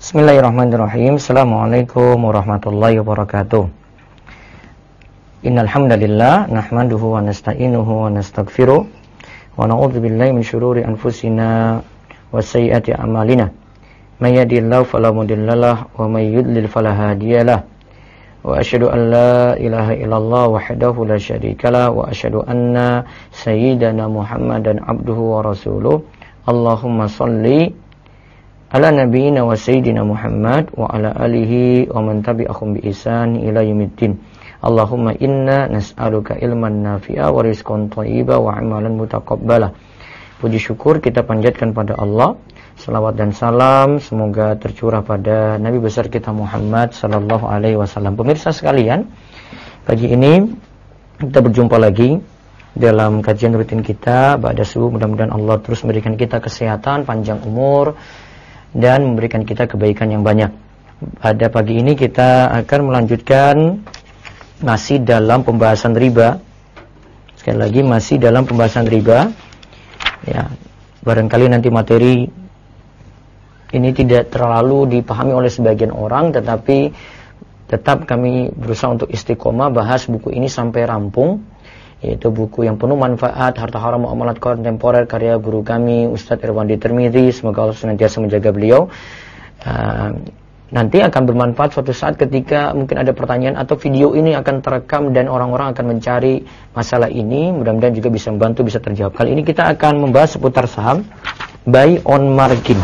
Bismillahirrahmanirrahim. Assalamualaikum warahmatullahi wabarakatuh. Innal hamdalillah nahmaduhu wa nasta'inuhu wa nastaghfiruh wa na'udzu billahi min syururi anfusina wa sayyiati a'malina. May yahdihillahu fala mudhillalah wa may yudlil fala hadiyalah. Wa asyhadu an la ilaha illallah wahdahu la syarikalah wa asyhadu anna sayyidana Muhammadan abduhu wa rasuluh. Allahumma shalli ala nabiyina wa sayyidina Muhammad wa ala alihi wa man tabi'ahum bi ihsan ila yaumiddin. Allahumma inna nas'aluka ilman nafi'a wa rizqan thayyiba wa amalan mutaqabbala. Puji syukur kita panjatkan pada Allah. Salawat dan salam semoga tercurah pada Nabi besar kita Muhammad sallallahu alaihi wasallam. Pemirsa sekalian, pagi ini kita berjumpa lagi dalam kajian rutin kita ba'da subuh. Mudah-mudahan Allah terus memberikan kita kesehatan, panjang umur, dan memberikan kita kebaikan yang banyak. Pada pagi ini kita akan melanjutkan masih dalam pembahasan riba. Sekali lagi masih dalam pembahasan riba. Ya, barangkali nanti materi ini tidak terlalu dipahami oleh sebagian orang, tetapi tetap kami berusaha untuk istiqomah bahas buku ini sampai rampung, yaitu buku yang penuh manfaat, Harta Haram Muamalat Kontemporer, karya guru kami Ustadz Irwandi Tirmidzi. Semoga Allah senantiasa menjaga beliau. Nanti akan bermanfaat suatu saat ketika mungkin ada pertanyaan atau video ini akan terekam dan orang-orang akan mencari masalah ini. Mudah-mudahan juga bisa membantu, bisa terjawab. Kali ini kita akan membahas seputar saham buy on margin,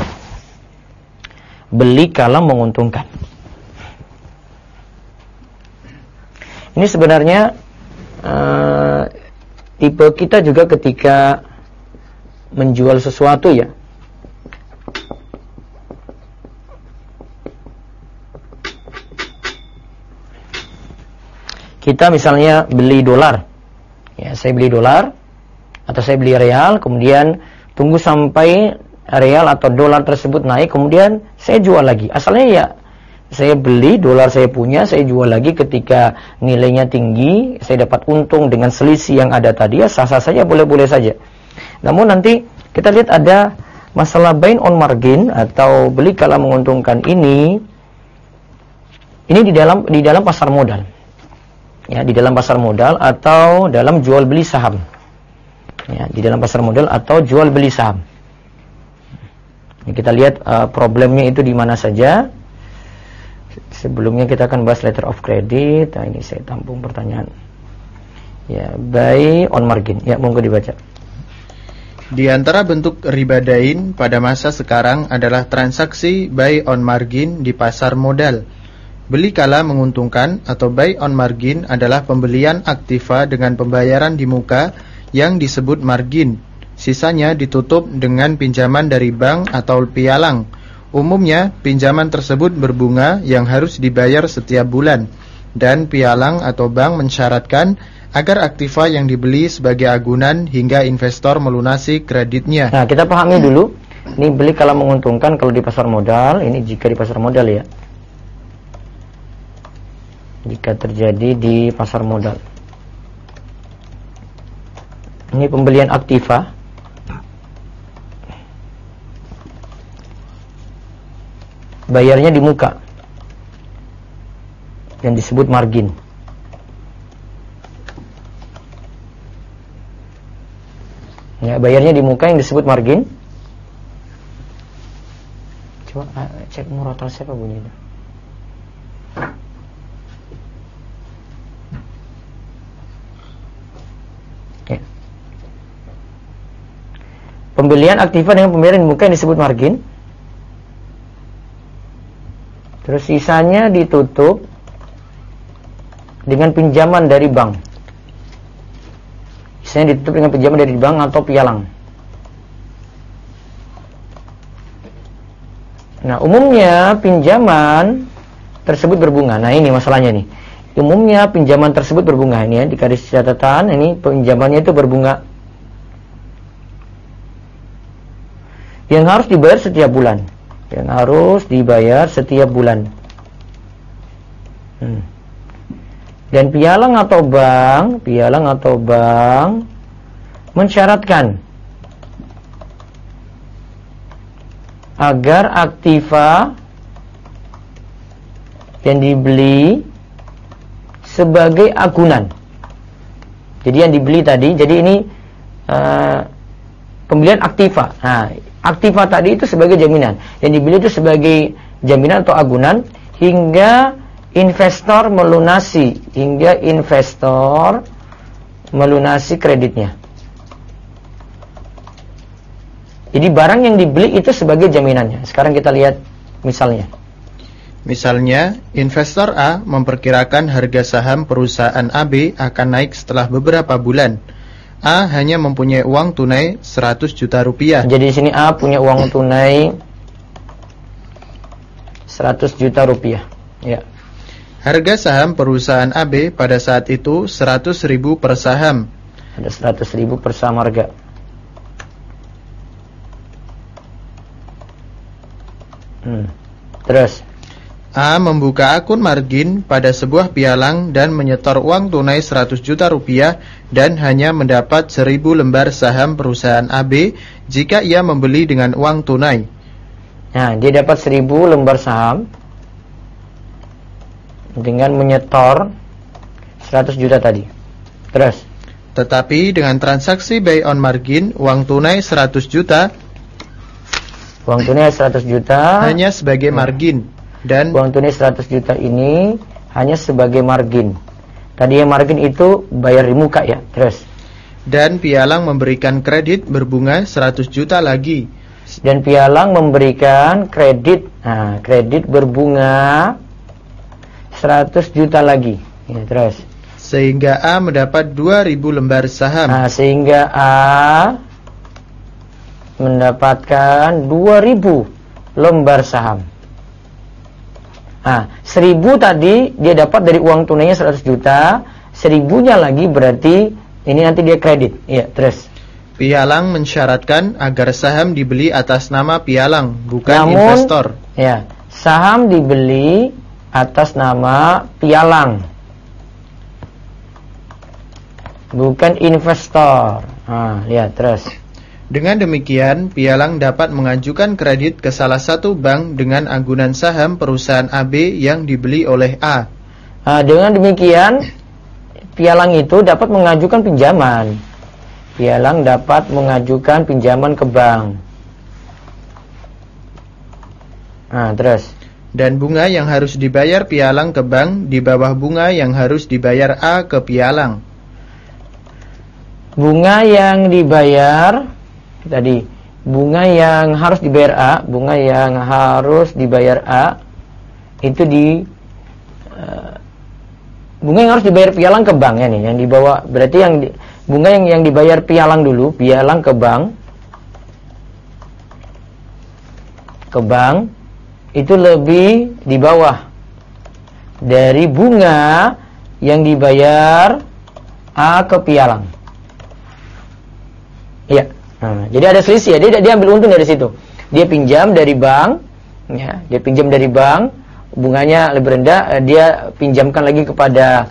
beli kala menguntungkan. Ini sebenarnya tipe kita juga ketika menjual sesuatu, ya. Kita misalnya beli dolar, ya, saya beli dolar atau saya beli real, kemudian tunggu sampai real atau dolar tersebut naik, kemudian saya jual lagi. Asalnya ya saya beli dolar, saya punya, saya jual lagi ketika nilainya tinggi, saya dapat untung dengan selisih yang ada tadi, ya sah-sah saja, boleh-boleh saja. Namun nanti kita lihat ada masalah buy on margin atau beli kala menguntungkan ini di dalam pasar modal. Ya, di dalam pasar modal atau dalam jual beli saham. Ya, di dalam pasar modal atau jual beli saham. Ya, kita lihat problemnya itu di mana saja. Sebelumnya kita akan bahas letter of credit. Nah, ini saya tampung pertanyaan. Ya, buy on margin. Ya, monggo dibaca. Di antara bentuk riba dain pada masa sekarang adalah transaksi buy on margin di pasar modal. Beli kala menguntungkan atau buy on margin adalah pembelian aktiva dengan pembayaran di muka yang disebut margin. Sisanya ditutup dengan pinjaman dari bank atau pialang. Umumnya, pinjaman tersebut berbunga yang harus dibayar setiap bulan, dan pialang atau bank mensyaratkan agar aktiva yang dibeli sebagai agunan hingga investor melunasi kreditnya. Nah, kita pahami dulu, ini beli kala menguntungkan kalau di pasar modal, ini jika di pasar modal, ya. Jika terjadi di pasar modal. Ini pembelian aktiva. Bayarnya di muka yang disebut margin. Ya, bayarnya di muka yang disebut margin. Coba cek murotal siapa bunyinya. Ya. Pembelian aktiva dengan pembayaran di muka yang disebut margin. Terus sisanya ditutup dengan pinjaman dari bank. Sisanya ditutup dengan pinjaman dari bank atau pialang. Nah, umumnya pinjaman tersebut berbunga. Nah, ini masalahnya nih. Umumnya pinjaman tersebut berbunga. Ini ya, di garis catatan, ini pinjamannya itu berbunga. Yang harus dibayar setiap bulan. Yang harus dibayar setiap bulan. Dan pialang atau bank mensyaratkan agar aktiva yang dibeli sebagai agunan. Jadi yang dibeli tadi, jadi ini pembelian aktiva. Nah, aktiva tadi itu sebagai jaminan. Yang dibeli itu sebagai jaminan atau agunan hingga investor melunasi kreditnya. Jadi barang yang dibeli itu sebagai jaminannya. Sekarang kita lihat misalnya. Misalnya, investor A memperkirakan harga saham perusahaan AB akan naik setelah beberapa bulan. A hanya mempunyai uang tunai 100 juta rupiah. Jadi di sini A punya uang tunai 100 juta rupiah. Ya. Harga saham perusahaan AB pada saat itu 100.000 per saham. Ada 100.000 per saham harga. Terus A membuka akun margin pada sebuah pialang dan menyetor uang tunai 100 juta rupiah dan hanya mendapat 1.000 lembar saham perusahaan AB jika ia membeli dengan uang tunai. Nah, dia dapat 1.000 lembar saham dengan menyetor 100 juta tadi. Terus, tetapi dengan transaksi buy on margin, uang tunai 100 juta hanya sebagai margin, dan uang tunai 100 juta ini hanya sebagai margin. Tadi yang margin itu bayar di muka ya. Terus, dan pialang memberikan kredit berbunga 100 juta lagi. Dan pialang memberikan kredit, kredit berbunga 100 juta lagi. Ya, terus. Sehingga A mendapat 2.000 lembar saham. Sehingga A mendapatkan 2.000 lembar saham. 1.000 tadi dia dapat dari uang tunainya 100 juta, 1.000-nya lagi berarti ini nanti dia kredit. Ya, terus. Pialang mensyaratkan agar saham dibeli atas nama pialang, bukan investor. Ya, saham dibeli atas nama pialang, bukan investor. Lihat terus. Dengan demikian, pialang dapat mengajukan kredit ke salah satu bank dengan agunan saham perusahaan AB yang dibeli oleh A. Dengan demikian, pialang itu dapat mengajukan pinjaman. Pialang dapat mengajukan pinjaman ke bank. Terus. Dan bunga yang harus dibayar pialang ke bank di bawah bunga yang harus dibayar A ke pialang. Bunga yang dibayar tadi, bunga yang harus dibayar A, bunga yang harus dibayar A itu bunga yang harus dibayar pialang ke bank ya nih, yang dibawa berarti bunga yang dibayar pialang dulu, pialang ke bank itu lebih di bawah dari bunga yang dibayar A ke pialang. Iya. Jadi ada selisih ya, dia ambil untung dari situ. Dia pinjam dari bank, ya, bunganya lebih rendah, dia pinjamkan lagi kepada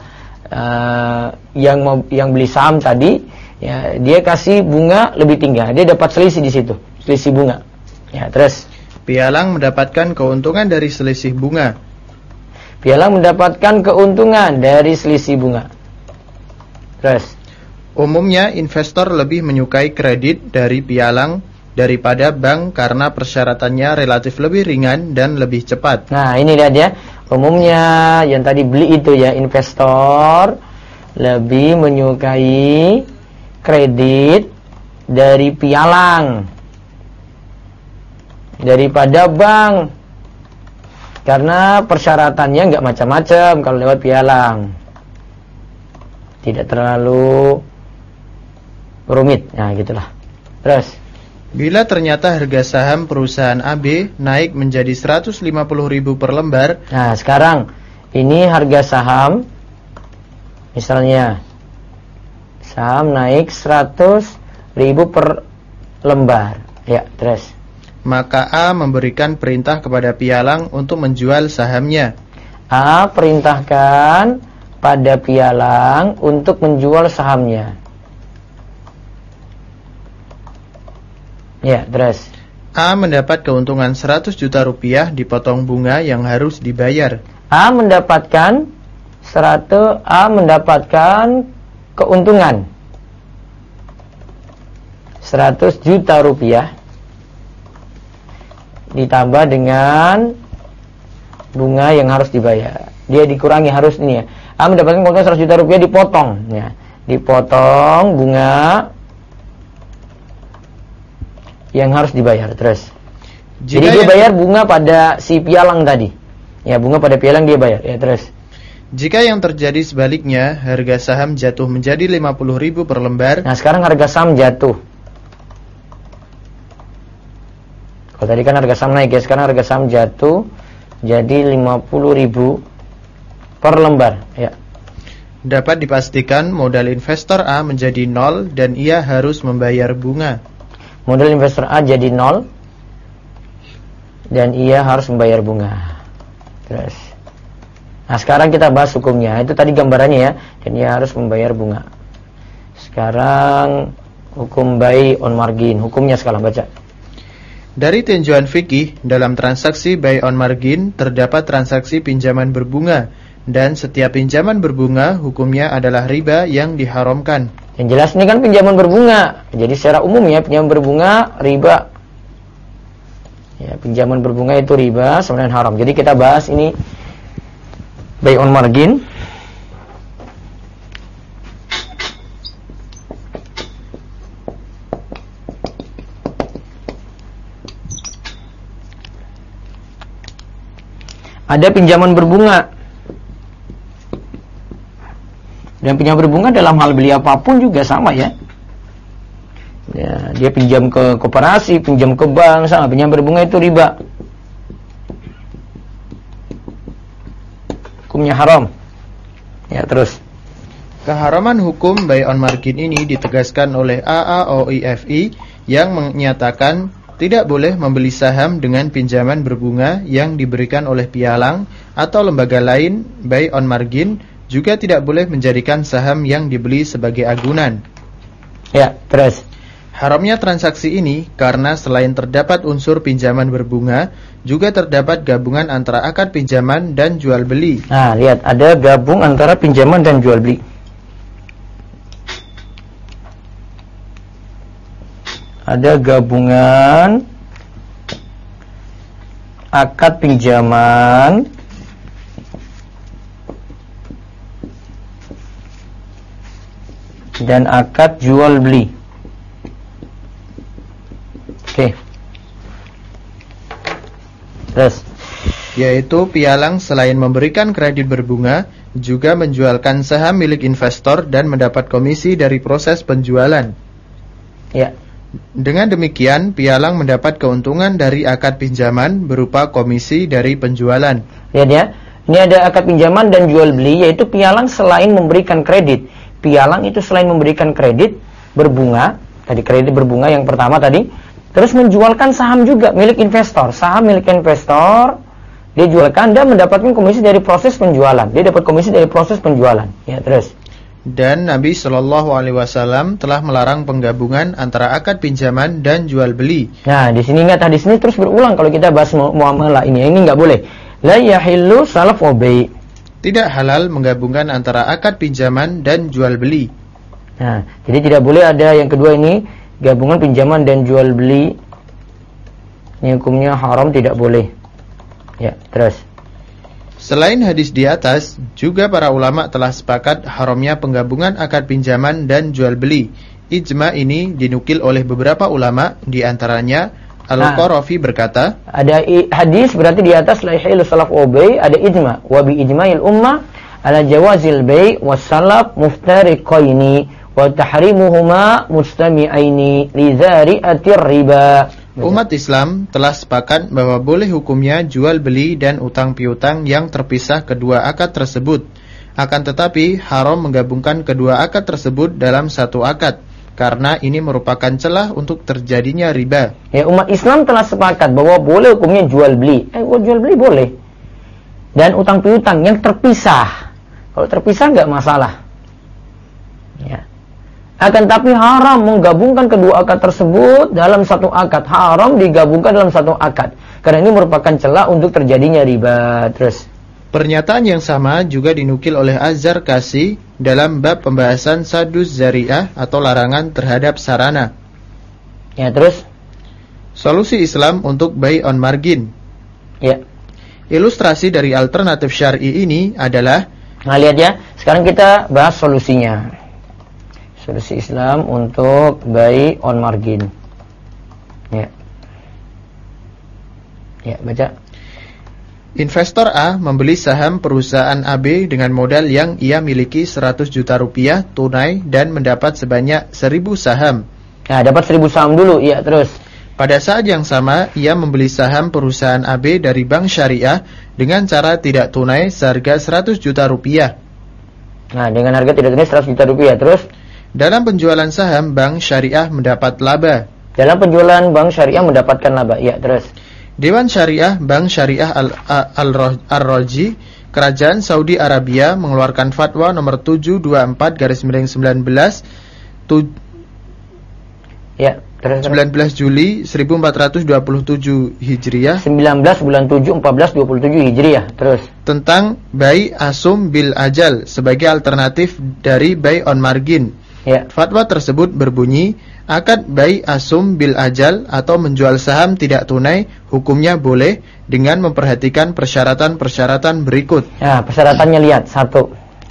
yang beli saham tadi, ya, dia kasih bunga lebih tinggi. Dia dapat selisih di situ, selisih bunga. Ya, terus pialang mendapatkan keuntungan dari selisih bunga. Pialang mendapatkan keuntungan dari selisih bunga. Terus umumnya investor lebih menyukai kredit dari pialang daripada bank karena persyaratannya relatif lebih ringan dan lebih cepat. Nah, ini lihat ya. Umumnya yang tadi beli itu ya, investor lebih menyukai kredit dari pialang daripada bank karena persyaratannya nggak macam-macam kalau lewat pialang. Tidak terlalu rumit, nah gitulah. Terus, bila ternyata harga saham perusahaan AB naik menjadi 150.000 per lembar. Nah, sekarang ini harga saham, misalnya saham naik 100.000 per lembar. Ya, terus. Maka A memberikan perintah kepada pialang untuk menjual sahamnya. A perintahkan pada pialang untuk menjual sahamnya. Ya, terus. A mendapat keuntungan 100 juta rupiah dipotong bunga yang harus dibayar. A mendapatkan keuntungan 100 juta rupiah ditambah dengan bunga yang harus dibayar. Dia dikurangi harus ini ya. A mendapatkan keuntungan 100 juta rupiah dipotong ya. Dipotong bunga yang harus dibayar terus. Jadi dia bayar bunga pada si pialang tadi. Ya, bunga pada pialang dia bayar. Ya, terus. Jika yang terjadi sebaliknya, harga saham jatuh menjadi 50.000 per lembar. Nah, sekarang harga saham jatuh. Kalau tadi kan harga saham naik ya, sekarang harga saham jatuh jadi 50.000 per lembar. Ya. Dapat dipastikan modal investor A menjadi 0 dan ia harus membayar bunga. Modal investor A jadi 0 dan ia harus membayar bunga. Terus. Nah, sekarang kita bahas hukumnya. Itu tadi gambarannya ya. Dan ia harus membayar bunga. Sekarang hukum buy on margin. Hukumnya sekarang baca. Dari tinjauan fikih, dalam transaksi buy on margin terdapat transaksi pinjaman berbunga, dan setiap pinjaman berbunga hukumnya adalah riba yang diharamkan. Yang jelas ini kan pinjaman berbunga. Jadi secara umum ya, pinjaman berbunga riba. Ya, pinjaman berbunga itu riba, sebenarnya haram. Jadi kita bahas ini buy on margin. Ada pinjaman berbunga. Dan pinjaman berbunga dalam hal beli apapun juga sama ya. Ya, dia pinjam ke koperasi, pinjam ke bank, sama pinjam berbunga itu riba. Hukumnya haram. Ya, terus. Keharaman hukum buy on margin ini ditegaskan oleh AAOIFI yang menyatakan tidak boleh membeli saham dengan pinjaman berbunga yang diberikan oleh pialang atau lembaga lain. Buy on margin juga tidak boleh menjadikan saham yang dibeli sebagai agunan. Ya, terus. Haramnya transaksi ini karena selain terdapat unsur pinjaman berbunga, juga terdapat gabungan antara akad pinjaman dan jual beli. Nah, lihat ada gabung antara pinjaman dan jual beli. Ada gabungan akad pinjaman dan akad jual beli. Oke. Terus, yaitu pialang selain memberikan kredit berbunga, juga menjualkan saham milik investor dan mendapat komisi dari proses penjualan. ya. Dengan demikian, pialang mendapat keuntungan dari akad pinjaman berupa komisi dari penjualan. Lihat ya, ini ada akad pinjaman dan jual beli, yaitu pialang selain memberikan kredit. Pialang itu selain memberikan kredit berbunga, tadi kredit berbunga yang pertama tadi, terus menjualkan saham juga milik investor. Saham milik investor dia jualkan dan mendapatkan komisi dari proses penjualan. Dia dapat komisi dari proses penjualan. Ya, terus. Dan Nabi SAW telah melarang penggabungan antara akad pinjaman dan jual beli. Nah, di sini ingat hadis ini terus berulang kalau kita bahas muamalah ini. Ini enggak boleh. La yahillu salaf wa bai'. Tidak halal menggabungkan antara akad pinjaman dan jual beli. Nah, jadi tidak boleh ada yang kedua ini, gabungan pinjaman dan jual beli. Ini hukumnya haram, tidak boleh. Ya, terus. Selain hadis di atas, juga para ulama telah sepakat haramnya penggabungan akad pinjaman dan jual beli. Ijma ini dinukil oleh beberapa ulama, di antaranya Al-Qarafi berkata, ada hadis berarti di atas la yahillu salaf wa bai', ada ijma. Wa bi ijma'il ummah ala jawazil bai' was salaf muftariqaini wa tahrimuhuma mustami'aini li zari'atir riba. Umat Islam telah sepakat bahwa boleh hukumnya jual beli dan utang piutang yang terpisah kedua akad tersebut. Akan tetapi haram menggabungkan kedua akad tersebut dalam satu akad, karena ini merupakan celah untuk terjadinya riba. Ya, umat Islam telah sepakat bahwa boleh hukumnya jual beli. Jual beli boleh. Dan utang piutang yang terpisah. Kalau terpisah enggak masalah. Ya. Akan tapi haram menggabungkan kedua akad tersebut dalam satu akad. Haram digabungkan dalam satu akad. Karena ini merupakan celah untuk terjadinya riba. Terus. Pernyataan yang sama juga dinukil oleh Az-Zarkasi dalam bab pembahasan sadus zari'ah atau larangan terhadap sarana. Ya, terus Solusi Islam untuk buy on margin. ya. Ilustrasi dari alternatif syar'i ini adalah, Nah, lihat ya. Sekarang kita bahas solusinya. Solusi Islam untuk buy on margin. Ya. Ya, baca. investor A membeli saham perusahaan AB dengan modal yang ia miliki 100 juta rupiah tunai dan mendapat sebanyak 1000 saham. Nah, dapat 1000 saham dulu. Ya, terus. Pada saat yang sama, ia membeli saham perusahaan AB dari bank syariah dengan cara tidak tunai seharga 100 juta rupiah. Nah, dengan harga tidak tunai 100 juta rupiah. Terus, dalam penjualan saham, bank syariah mendapat laba. dalam penjualan bank syariah mendapatkan laba. Ya, terus. Dewan Syariah Bank Syariah Ar-Raji, Kerajaan Saudi Arabia mengeluarkan fatwa nomor 724/19 Ya, terus. 19 Juli 1427 Hijriah 19 bulan 7 1427 Hijriah. Terus. tentang buy asum bil ajal sebagai alternatif dari buy on margin. Ya. Fatwa tersebut berbunyi, akad buy asum bil ajal atau menjual saham tidak tunai hukumnya boleh dengan memperhatikan persyaratan-persyaratan berikut. Ya, persyaratannya lihat. 1.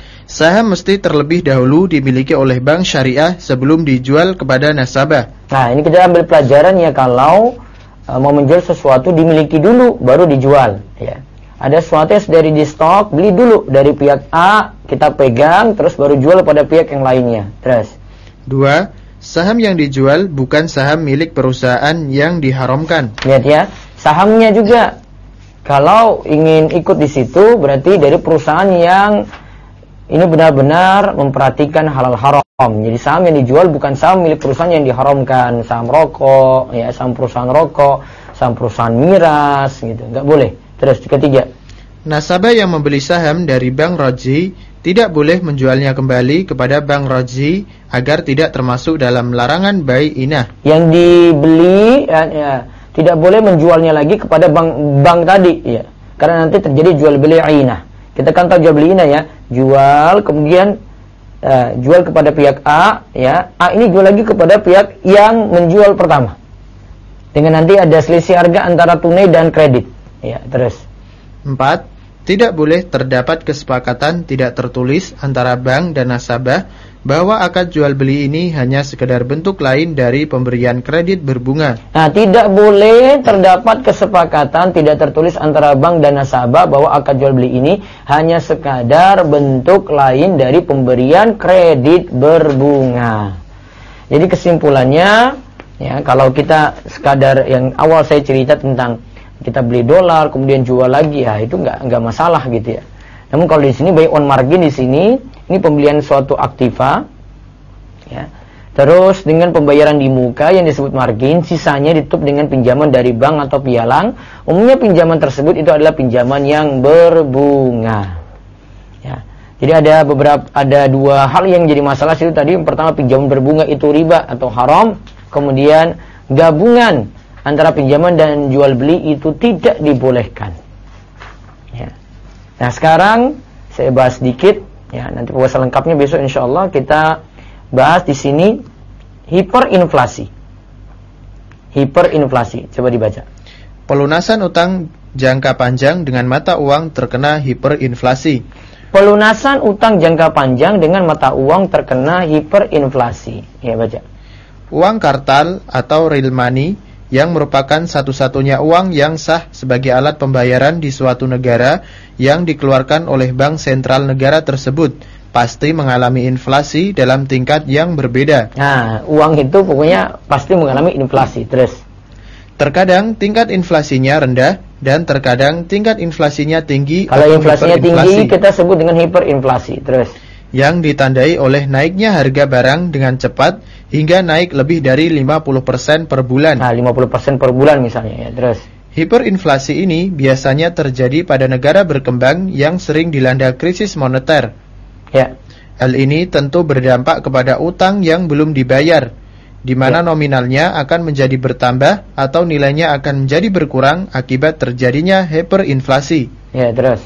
Saham mesti terlebih dahulu dimiliki oleh bank syariah sebelum dijual kepada nasabah. Nah, ini kita ambil pelajaran ya, kalau mau menjual sesuatu dimiliki dulu baru dijual, ya. Ada sesuatu yang dari di stok, beli dulu dari pihak A, kita pegang terus baru jual pada pihak yang lainnya. Terus. 2. Saham yang dijual bukan saham milik perusahaan yang diharamkan. Lihat ya, sahamnya juga kalau ingin ikut di situ berarti dari perusahaan yang ini benar-benar memperhatikan halal haram. Jadi saham yang dijual bukan saham milik perusahaan yang diharamkan, saham rokok, ya, saham perusahaan rokok, saham perusahaan miras, gitu. Nggak boleh. Terus, 3. Nasabah yang membeli saham dari Bank Raji tidak boleh menjualnya kembali kepada Bank Raji agar tidak termasuk dalam larangan buy inah. Yang dibeli ya, tidak boleh menjualnya lagi kepada bank tadi, ya. Karena nanti terjadi jual beli ainah. Kita kan tahu jual beli inah, ya. Jual kemudian jual kepada pihak A, ya. A ini jual lagi kepada pihak yang menjual pertama. Dengan nanti ada selisih harga antara tunai dan kredit. Ya, terus. 4. Tidak boleh terdapat kesepakatan tidak tertulis antara bank dan nasabah bahwa akad jual beli ini hanya sekedar bentuk lain dari pemberian kredit berbunga. Nah, tidak boleh terdapat kesepakatan tidak tertulis antara bank dan nasabah bahwa akad jual beli ini hanya sekadar bentuk lain dari pemberian kredit berbunga. Jadi kesimpulannya, ya, kalau kita sekadar yang awal saya cerita tentang kita beli dolar kemudian jual lagi, ya itu nggak masalah gitu ya. Namun kalau di sini buy on margin, di sini ini pembelian suatu aktiva, ya. Terus dengan pembayaran di muka yang disebut margin, sisanya ditutup dengan pinjaman dari bank atau pialang. Umumnya pinjaman tersebut itu adalah pinjaman yang berbunga. Ya. Jadi ada dua hal yang jadi masalah itu tadi. Yang pertama, pinjaman berbunga itu riba atau haram. Kemudian gabungan antara pinjaman dan jual beli itu tidak dibolehkan. Ya. Nah, sekarang saya bahas sedikit, ya, nanti pembahasan lengkapnya besok insyaallah kita bahas di sini hiperinflasi. Hiperinflasi, coba dibaca. Pelunasan utang jangka panjang dengan mata uang terkena hiperinflasi. Pelunasan utang jangka panjang dengan mata uang terkena hiperinflasi. Ya, baca. Uang kartal atau real money yang merupakan satu-satunya uang yang sah sebagai alat pembayaran di suatu negara yang dikeluarkan oleh bank sentral negara tersebut pasti mengalami inflasi dalam tingkat yang berbeda. Nah, uang itu pokoknya pasti mengalami inflasi. Terus, terkadang tingkat inflasinya rendah dan terkadang tingkat inflasinya tinggi. Kalau inflasinya tinggi kita sebut dengan hiperinflasi. Terus, yang ditandai oleh naiknya harga barang dengan cepat hingga naik lebih dari 50% per bulan. Nah, 50% per bulan misalnya, ya. Terus, hiperinflasi ini biasanya terjadi pada negara berkembang yang sering dilanda krisis moneter. Ya. Hal ini tentu berdampak kepada utang yang belum dibayar, di mana nominalnya akan menjadi bertambah atau nilainya akan menjadi berkurang akibat terjadinya hiperinflasi. Ya, terus.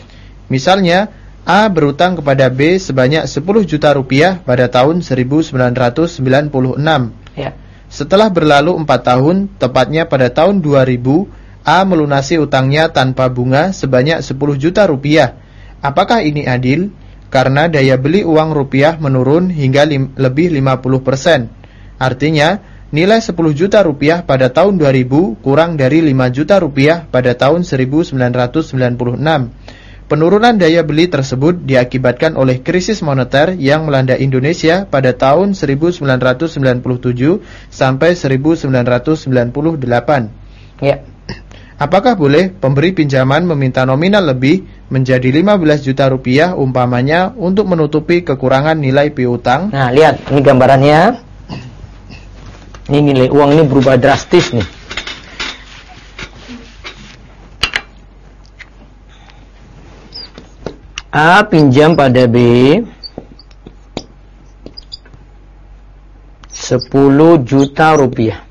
Misalnya, A berutang kepada B sebanyak 10 juta rupiah pada tahun 1996. Ya. Setelah berlalu 4 tahun, tepatnya pada tahun 2000, A melunasi utangnya tanpa bunga sebanyak 10 juta rupiah. Apakah ini adil? Karena daya beli uang rupiah menurun hingga lebih 50%. Artinya, nilai 10 juta rupiah pada tahun 2000 kurang dari 5 juta rupiah pada tahun 1996. Penurunan daya beli tersebut diakibatkan oleh krisis moneter yang melanda Indonesia pada tahun 1997 sampai 1998. Ya. Apakah boleh pemberi pinjaman meminta nominal lebih menjadi 15 juta rupiah umpamanya untuk menutupi kekurangan nilai piutang? Nah, lihat ini gambarannya. Ini nilai uang ini berubah drastis nih. A pinjam pada B 10 juta rupiah.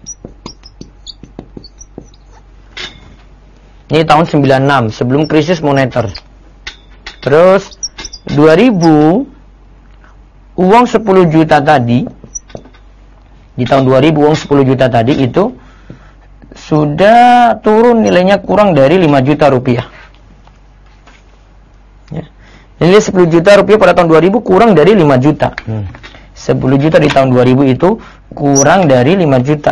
Ini tahun 96, sebelum krisis moneter. Terus 2000, uang 10 juta tadi, di tahun 2000 uang 10 juta tadi itu sudah turun nilainya kurang dari 5 juta rupiah. Ya. Nilai 10 juta rupiah pada tahun 2000 kurang dari 5 juta. 10 juta di tahun 2000 itu kurang dari 5 juta.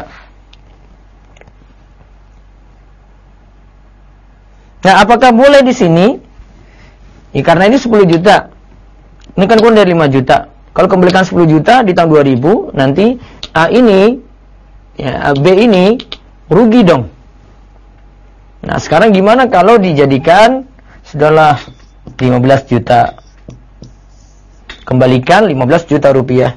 Nah, apakah boleh di sini? Ya, karena ini 10 juta. Ini kan kurang dari 5 juta. Kalau kembalikan 10 juta di tahun 2000, nanti A ini, ya, B ini rugi dong. Nah, sekarang gimana kalau dijadikan sudahlah 15 juta. Kembalikan 15 juta rupiah.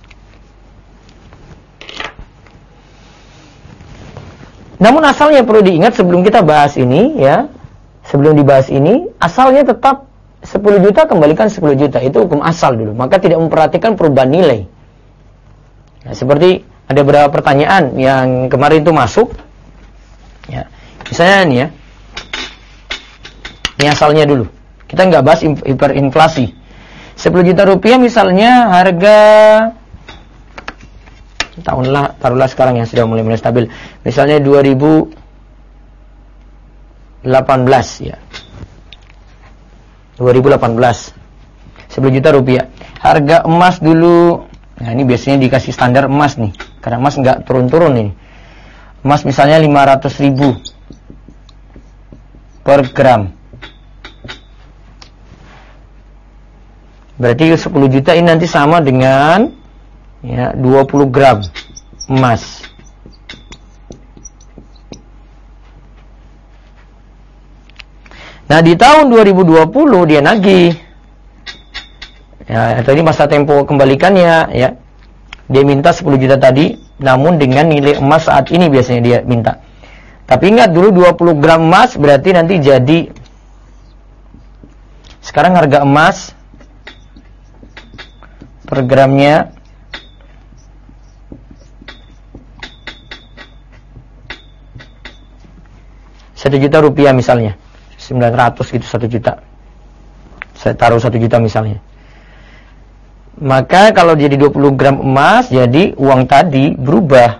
Namun asalnya perlu diingat sebelum kita bahas ini, ya. Sebelum dibahas ini, asalnya tetap 10 juta kembalikan 10 juta. Itu hukum asal dulu. Maka tidak memperhatikan perubahan nilai. Nah, seperti ada beberapa pertanyaan yang kemarin itu masuk. Ya. Misalnya ini ya. Ini asalnya dulu. Kita nggak bahas hiperinflasi. 10 juta rupiah misalnya harga taruhlah sekarang yang sudah mulai stabil. Misalnya 2018 ya. 2018. 10 juta rupiah. Harga emas dulu. Nah, ini biasanya dikasih standar emas nih. Karena emas nggak turun-turun nih. Emas misalnya 500.000 per gram. Berarti 10 juta ini nanti sama dengan ya 20 gram emas. Nah, di tahun 2020 dia nagih. Ya, atau ini masa tempo kembalikannya ya. Dia minta 10 juta tadi, namun dengan nilai emas saat ini biasanya dia minta. Tapi ingat dulu 20 gram emas berarti nanti jadi, sekarang harga emas per gramnya Rp1.000.000 misalnya. 900 gitu, 1 juta. Saya taruh 1 juta misalnya. Maka kalau jadi 20 gram emas, jadi uang tadi berubah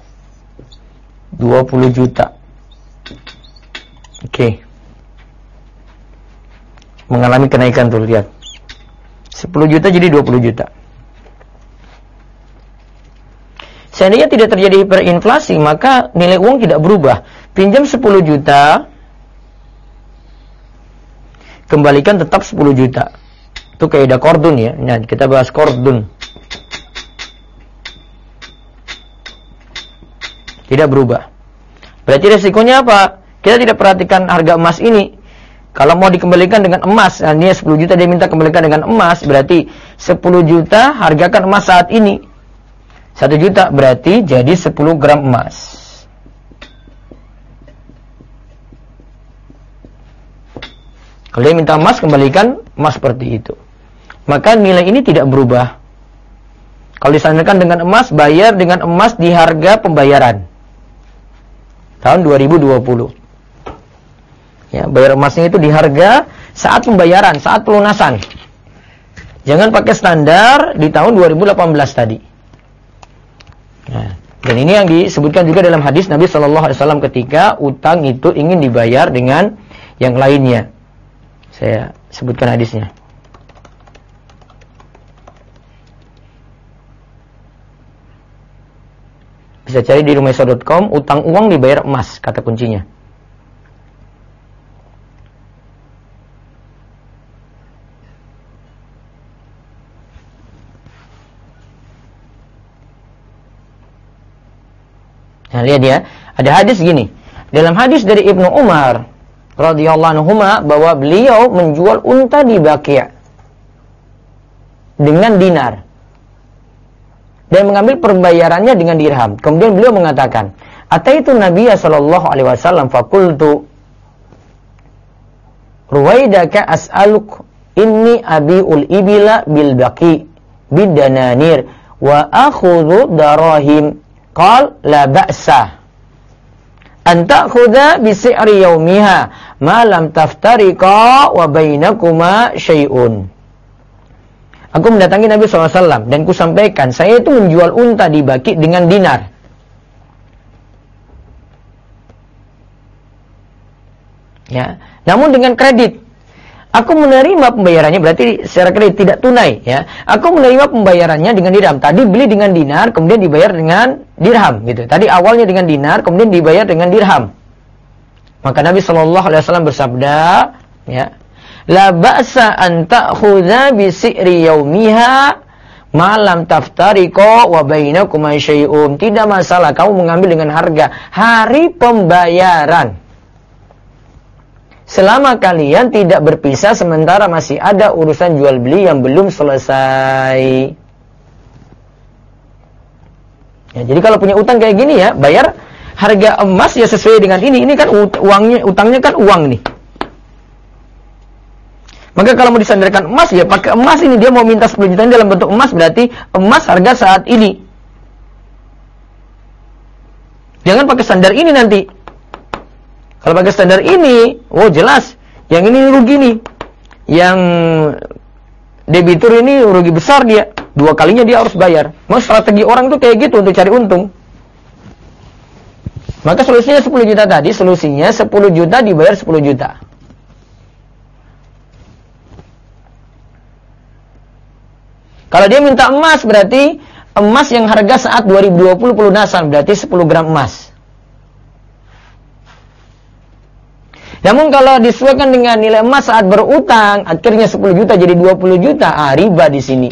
20 juta. Oke. Mengalami kenaikan tuh, lihat. 10 juta jadi 20 juta. Seandainya tidak terjadi hiperinflasi, maka nilai uang tidak berubah. Pinjam 10 juta, kembalikan tetap 10 juta. Itu kaidah qardun ya. Nah, kita bahas qardun. Tidak berubah. Berarti resikonya apa? Kita tidak perhatikan harga emas ini. Kalau mau dikembalikan dengan emas, nah dia 10 juta dia minta kembalikan dengan emas, berarti 10 juta hargakan emas saat ini. 1 juta berarti jadi 10 gram emas. Kalau dia minta emas, kembalikan emas seperti itu. Maka nilai ini tidak berubah. Kalau disandingkan dengan emas, bayar dengan emas di harga pembayaran. Tahun 2020. Ya, bayar emasnya itu di harga saat pembayaran, saat pelunasan. Jangan pakai standar di tahun 2018 tadi. Nah, dan ini yang disebutkan juga dalam hadis Nabi SAW ketika utang itu ingin dibayar dengan yang lainnya. Saya sebutkan hadisnya. Bisa cari di rumaisa.com, utang uang dibayar emas, kata kuncinya. Nah, lihat ya, ada hadis gini. Dalam hadis dari Ibnu Umar radhiyallahu anhu bahwa beliau menjual unta di Baqi' dengan dinar dan mengambil pembayarannya dengan dirham. Kemudian beliau mengatakan, "Ataitu Nabiyya sallallahu alaihi wasallam faqultu Ruwaidaka as'aluk inni abi'ul ibila bil Baqi' bidananir wa akhudhu darahim." Qal la ba'sa an ta'khudha bi si'ri yawmiha ma lam taftariqa wa bainakuma syai'un. Aku mendatangi Nabi SAW dan kusampaikan, saya itu menjual unta di Baqi dengan dinar. Ya, namun dengan kredit. Aku menerima pembayarannya, berarti secara kredit, tidak tunai. Ya, aku menerima pembayarannya dengan dirham. Tadi beli dengan dinar, kemudian dibayar dengan dirham. Gitu. Tadi awalnya dengan dinar, kemudian dibayar dengan dirham. Maka Nabi SAW bersabda, ya, la ba'sa an ta'khudha bi si'ri yaumiha ma lam taftariqa wa bainakuma syai'un. Tidak masalah kamu mengambil dengan harga hari pembayaran, selama kalian tidak berpisah sementara masih ada urusan jual beli yang belum selesai. Ya, jadi kalau punya utang kayak gini ya, bayar harga emas ya sesuai dengan ini. Ini kan utangnya kan uang nih. Maka kalau mau disandarkan emas ya pakai emas ini. Dia mau minta 10 juta dalam bentuk emas, berarti emas harga saat ini. Jangan pakai standar ini nanti. Kalau pakai standar ini, oh jelas, yang ini rugi nih. Yang debitur ini rugi besar dia. 2 kalinya dia harus bayar. Mau strategi orang tuh kayak gitu untuk cari untung. Maka solusinya 10 juta tadi, solusinya 10 juta dibayar 10 juta. Kalau dia minta emas, berarti emas yang harga saat 2020 pelunasan, berarti 10 gram emas. Namun kalau disesuaikan dengan nilai emas saat berutang, akhirnya 10 juta jadi 20 juta, riba di sini.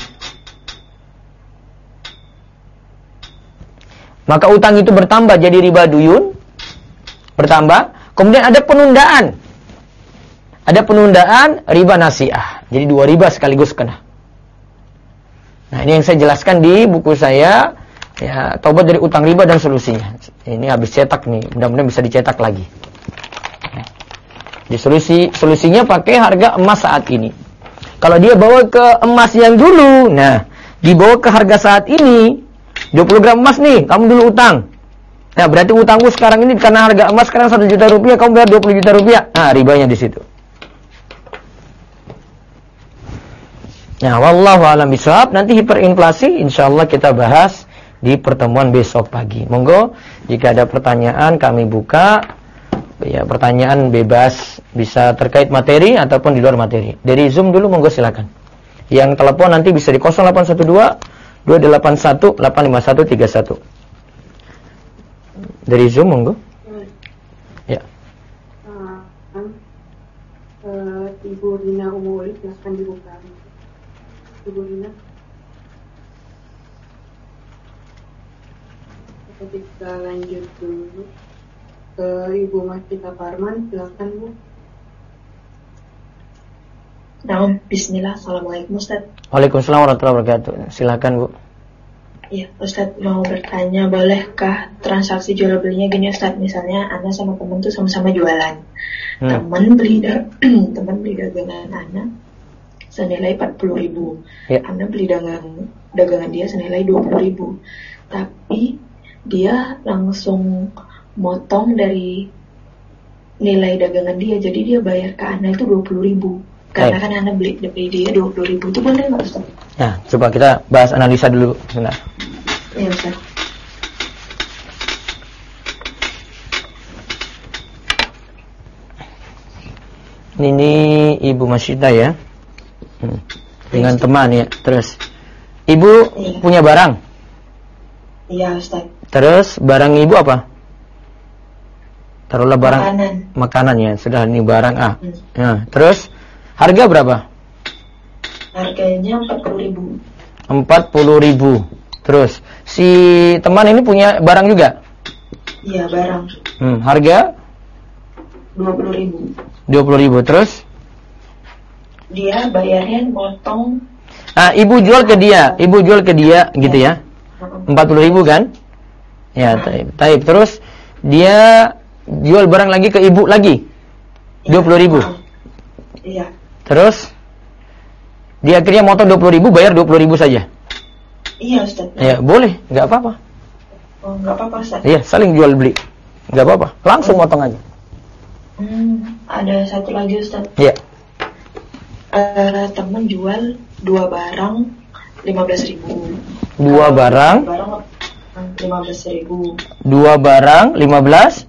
Maka utang itu bertambah jadi riba duyun, bertambah. Kemudian ada penundaan. Ada penundaan riba nasi'ah. Jadi 2 riba sekaligus kena. Nah, ini yang saya jelaskan di buku saya, ya, Taubat dari Utang Riba dan Solusinya. Ini habis cetak nih, mudah-mudahan bisa dicetak lagi. Di solusinya pakai harga emas saat ini. Kalau dia bawa ke emas yang dulu, nah, dibawa ke harga saat ini, 20 gram emas nih, kamu dulu utang. Nah, berarti utangmu sekarang ini karena harga emas sekarang 1 juta rupiah, kamu bayar 20 juta rupiah. Nah, ribanya di situ. Nah, wallahu a'lam bishawab. Nanti hiperinflasi insyaallah kita bahas di pertemuan besok pagi. Monggo jika ada pertanyaan kami buka. Ya, pertanyaan bebas, bisa terkait materi ataupun di luar materi. Dari Zoom dulu monggo silakan. Yang telepon nanti bisa di 0812 281 85131. Dari Zoom monggo. Ya. Ibu Rina Umuli silakan dibuka. Ibu Rina. Kita lanjut dulu ke Ibu Masita Parman, silakan Bu. Nah, bismillah, assalamualaikum Ustaz. Waalaikumsalam warahmatullahi wabarakatuh. Silakan Bu. Iya, Ustaz mau bertanya, bolehkah transaksi jual belinya gini Ustaz? Misalnya Ana sama teman tuh sama-sama jualan. Teman beli dagangan Ana senilai 40.000. Ya. Ana beli dagangan dia senilai 20.000. Tapi dia langsung motong dari nilai dagangan dia, jadi dia bayar ke Ana itu 20.000. Karena kan Ana beli dia 20.000, itu boleh nggak Ustaz? Nah, coba kita bahas analisa dulu. Sebentar. Iya Ustaz. Ini Ibu Masyida ya, dengan teman ya. Terus Ibu punya barang. Iya Ustaz. Terus barang Ibu apa? Taruhlah barang makanan ya. Sudah, ini barang A. Nah, terus harga berapa? Harganya 40.000. 40.000. Terus si teman ini punya barang juga? Iya, barang. Harga 20.000. 20.000. Terus dia bayarnya motong. Ibu jual ke dia gitu ya. 40.000 kan? Ya, taib. Terus dia jual barang lagi ke ibu lagi 20.000. Iya. Terus dia akhirnya motong 20.000, bayar 20.000 saja. Iya Ustaz. Ya boleh, nggak apa-apa. Oh, nggak apa-apa Ustaz. Iya, saling jual beli, nggak apa-apa. Langsung motong aja. Ada satu lagi Ustaz. Iya. Teman jual 2 barang 15.000. 2 barang 15.000. 2 barang 15.000.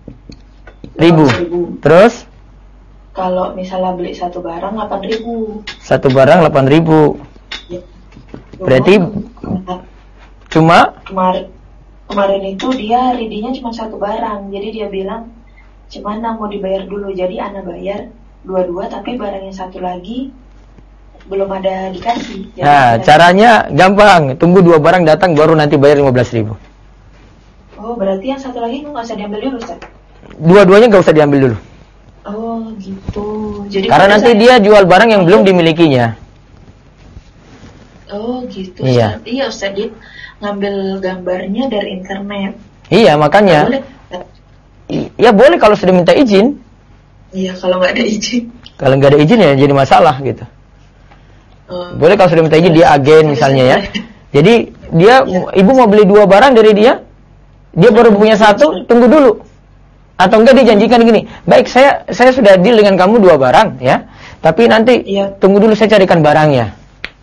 Terus kalau misalnya beli 1 barang 8.000. 1 barang 8.000. Ya. Berarti cuma kemarin itu dia ready-nya cuma 1 barang. Jadi dia bilang cemana mau dibayar dulu. Jadi Ana bayar 2 tapi barang yang 1 lagi belum ada dikasih. Jadi caranya gampang. Tunggu 2 barang datang baru nanti bayar 15.000. Oh, berarti yang 1 lagi nggak usah diambil dulu, Ustaz? Dua-duanya nggak usah diambil dulu. Oh, gitu. Jadi karena nanti dia jual barang yang belum dimilikinya. Oh, gitu. Iya. Ustaz. Iya, Ustaz. Dia ngambil gambarnya dari internet. Iya, makanya. Boleh. Ya boleh kalau sudah minta izin. Iya, kalau nggak ada izin. Kalau nggak ada izin ya jadi masalah gitu. Boleh kalau sudah minta izin, dia agen misalnya ya. Jadi dia ibu mau beli 2 barang dari dia baru punya 1, tunggu dulu. Atau enggak dijanjikan gini, baik saya sudah deal dengan kamu 2 barang ya, tapi nanti tunggu dulu saya carikan barangnya.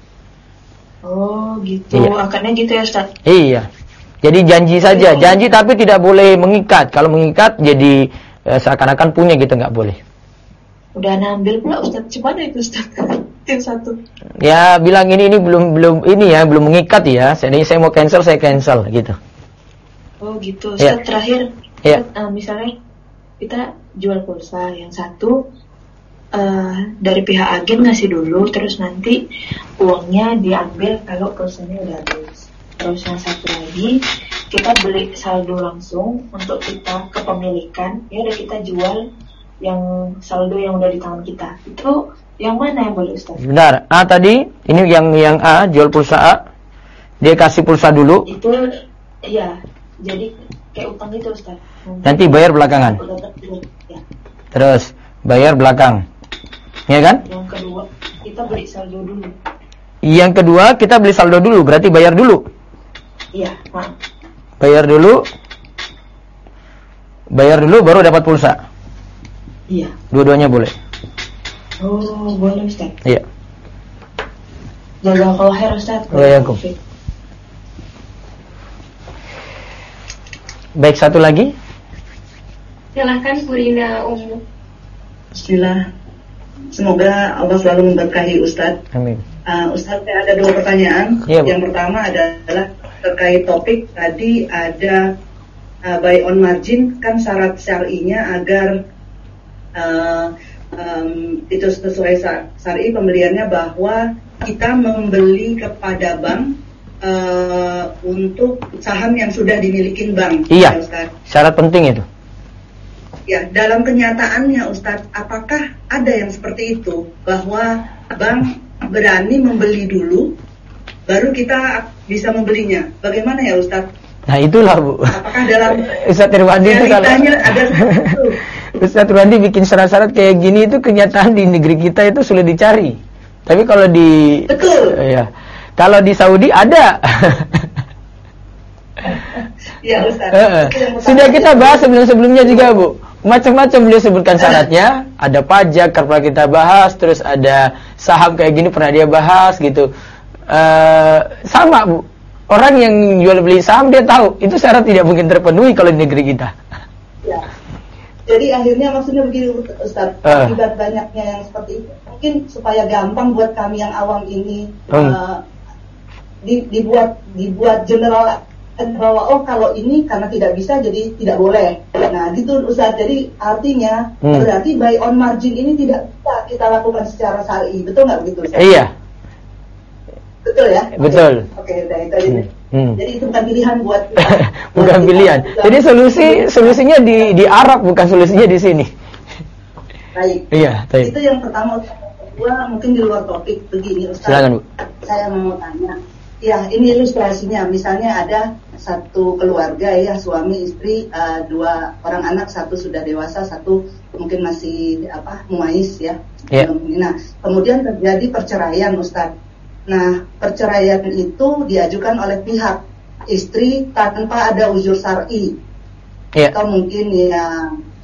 Oh gitu, akhirnya gitu ya Ustaz? Iya. Jadi janji saja, janji tapi tidak boleh mengikat. Kalau mengikat jadi seakan-akan punya gitu, nggak boleh. Udah ambil pula Ustaz, gimana itu Ustaz? Yang 1. Ya bilang ini belum ini ya, belum mengikat ya. Saya mau cancel, saya cancel gitu. Oh gitu. Ustaz terakhir, misalnya kita jual pulsa, yang 1 dari pihak agen ngasih dulu, terus nanti uangnya diambil kalau pulsanya udah habis. Terus yang 1 lagi kita beli saldo langsung untuk kita kepemilikan, ya udah kita jual yang saldo yang udah di tangan kita. Itu yang mana yang boleh Ustaz? Benar. A tadi, ini yang A, jual pulsa A. Dia kasih pulsa dulu. Itu iya, jadi kayak utang gitu Ustaz. Nanti bayar belakangan. Ya. Terus bayar belakang. Ya kan? Yang kedua, kita beli saldo dulu. Yang kedua, kita beli saldo dulu, berarti bayar dulu. Iya, Bayar dulu baru dapat pulsa. Iya. Dua-duanya boleh. Oh, boleh Ustaz. Iya. Jazakallahu khair Ustaz. Waalaikumsalam. Baik, satu lagi. Silakan Bu Rina Ummu. Bismillah. Semoga Allah selalu memberkahi Ustaz. Amin. Ustaz, saya ada 2 pertanyaan. Ya, yang pertama adalah terkait topik tadi ada buy on margin, kan syarat syar'inya agar itu sesuai syar'i pembeliannya bahwa kita membeli kepada bank untuk saham yang sudah dimiliki bank. Iya, ya, Ustaz. syarat penting itu. Ya, dalam kenyataannya Ustaz, apakah ada yang seperti itu bahwa bank berani membeli dulu baru kita bisa membelinya? Bagaimana ya Ustaz? Nah itulah Bu. Apakah dalam Ustaz Irwandi itu kalau ada seperti itu? Ustaz Irwandi bikin syarat-syarat kayak gini itu kenyataan di negeri kita itu sulit dicari. Tapi kalau di ya, kalau di Saudi ada. Ya Ustaz. Sudah kita bahas sebelum-sebelumnya juga Bu. macam-macam beliau sebutkan syaratnya. Ada pajak pernah kita bahas, terus ada saham kayak gini pernah dia bahas gitu. Sama Bu, orang yang jual beli saham dia tahu itu syarat tidak mungkin terpenuhi kalau di negeri kita. Ya. Jadi akhirnya maksudnya begini Ustaz, akibat banyaknya yang seperti itu, mungkin supaya gampang buat kami yang awam ini dibuat general bahwa oh kalau ini karena tidak bisa jadi tidak boleh. Nah gitu Ustaz, jadi artinya berarti buy on margin ini tidak bisa kita lakukan secara syar'i, betul nggak begitu Ustaz? Iya. Betul ya? Betul. Oke, itu jadi itu bukan pilihan buat kita. Bukan pilihan. Jadi solusinya di Arab, bukan solusinya di sini. Baik. Iya, baik. Itu yang pertama. Kedua mungkin di luar topik begini Ustaz. Silakan Bu. Saya mau tanya. Ya, ini ilustrasinya. Misalnya ada satu keluarga ya, suami, istri, 2 orang anak, satu sudah dewasa, satu mungkin masih muais ya. Yeah. Nah, kemudian terjadi perceraian Ustaz. Nah, perceraian itu diajukan oleh pihak istri tanpa ada uzur syar'i. Yeah. Atau mungkin ya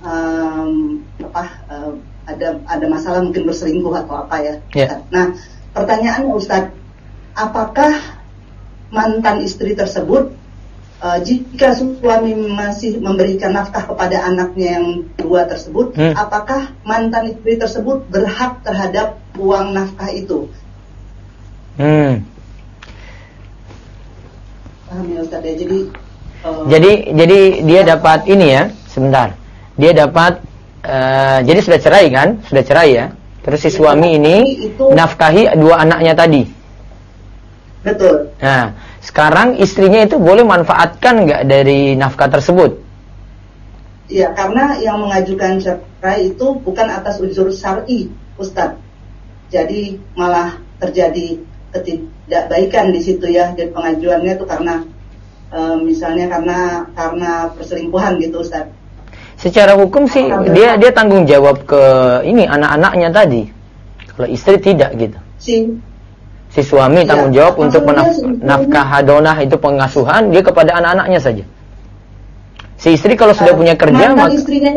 ada masalah mungkin berselingkuh atau apa ya. Yeah. Nah, pertanyaannya Ustaz, apakah mantan istri tersebut jika suami masih memberikan nafkah kepada anaknya yang 2 tersebut, apakah mantan istri tersebut berhak terhadap uang nafkah itu? Paham ya Ustaz ya? Jadi dia dapat ini ya, sebentar. Dia dapat jadi sudah cerai kan? Sudah cerai ya. Terus si suami ini nafkahi 2 anaknya tadi. Betul. Nah, sekarang istrinya itu boleh manfaatkan nggak dari nafkah tersebut? Iya, karena yang mengajukan cerai itu bukan atas uzur syar'i, Ustadz. Jadi malah terjadi ketidakbaikan di situ ya. Jadi pengajuannya itu karena misalnya karena perselingkuhan gitu, Ustadz. Secara hukum sih dia tanggung jawab ke ini anak-anaknya tadi. Kalau istri tidak gitu. Si suami tanggung jawab untuk nafkah hadonah itu pengasuhan dia kepada anak-anaknya saja. Si istri kalau sudah punya kerja mantan istrinya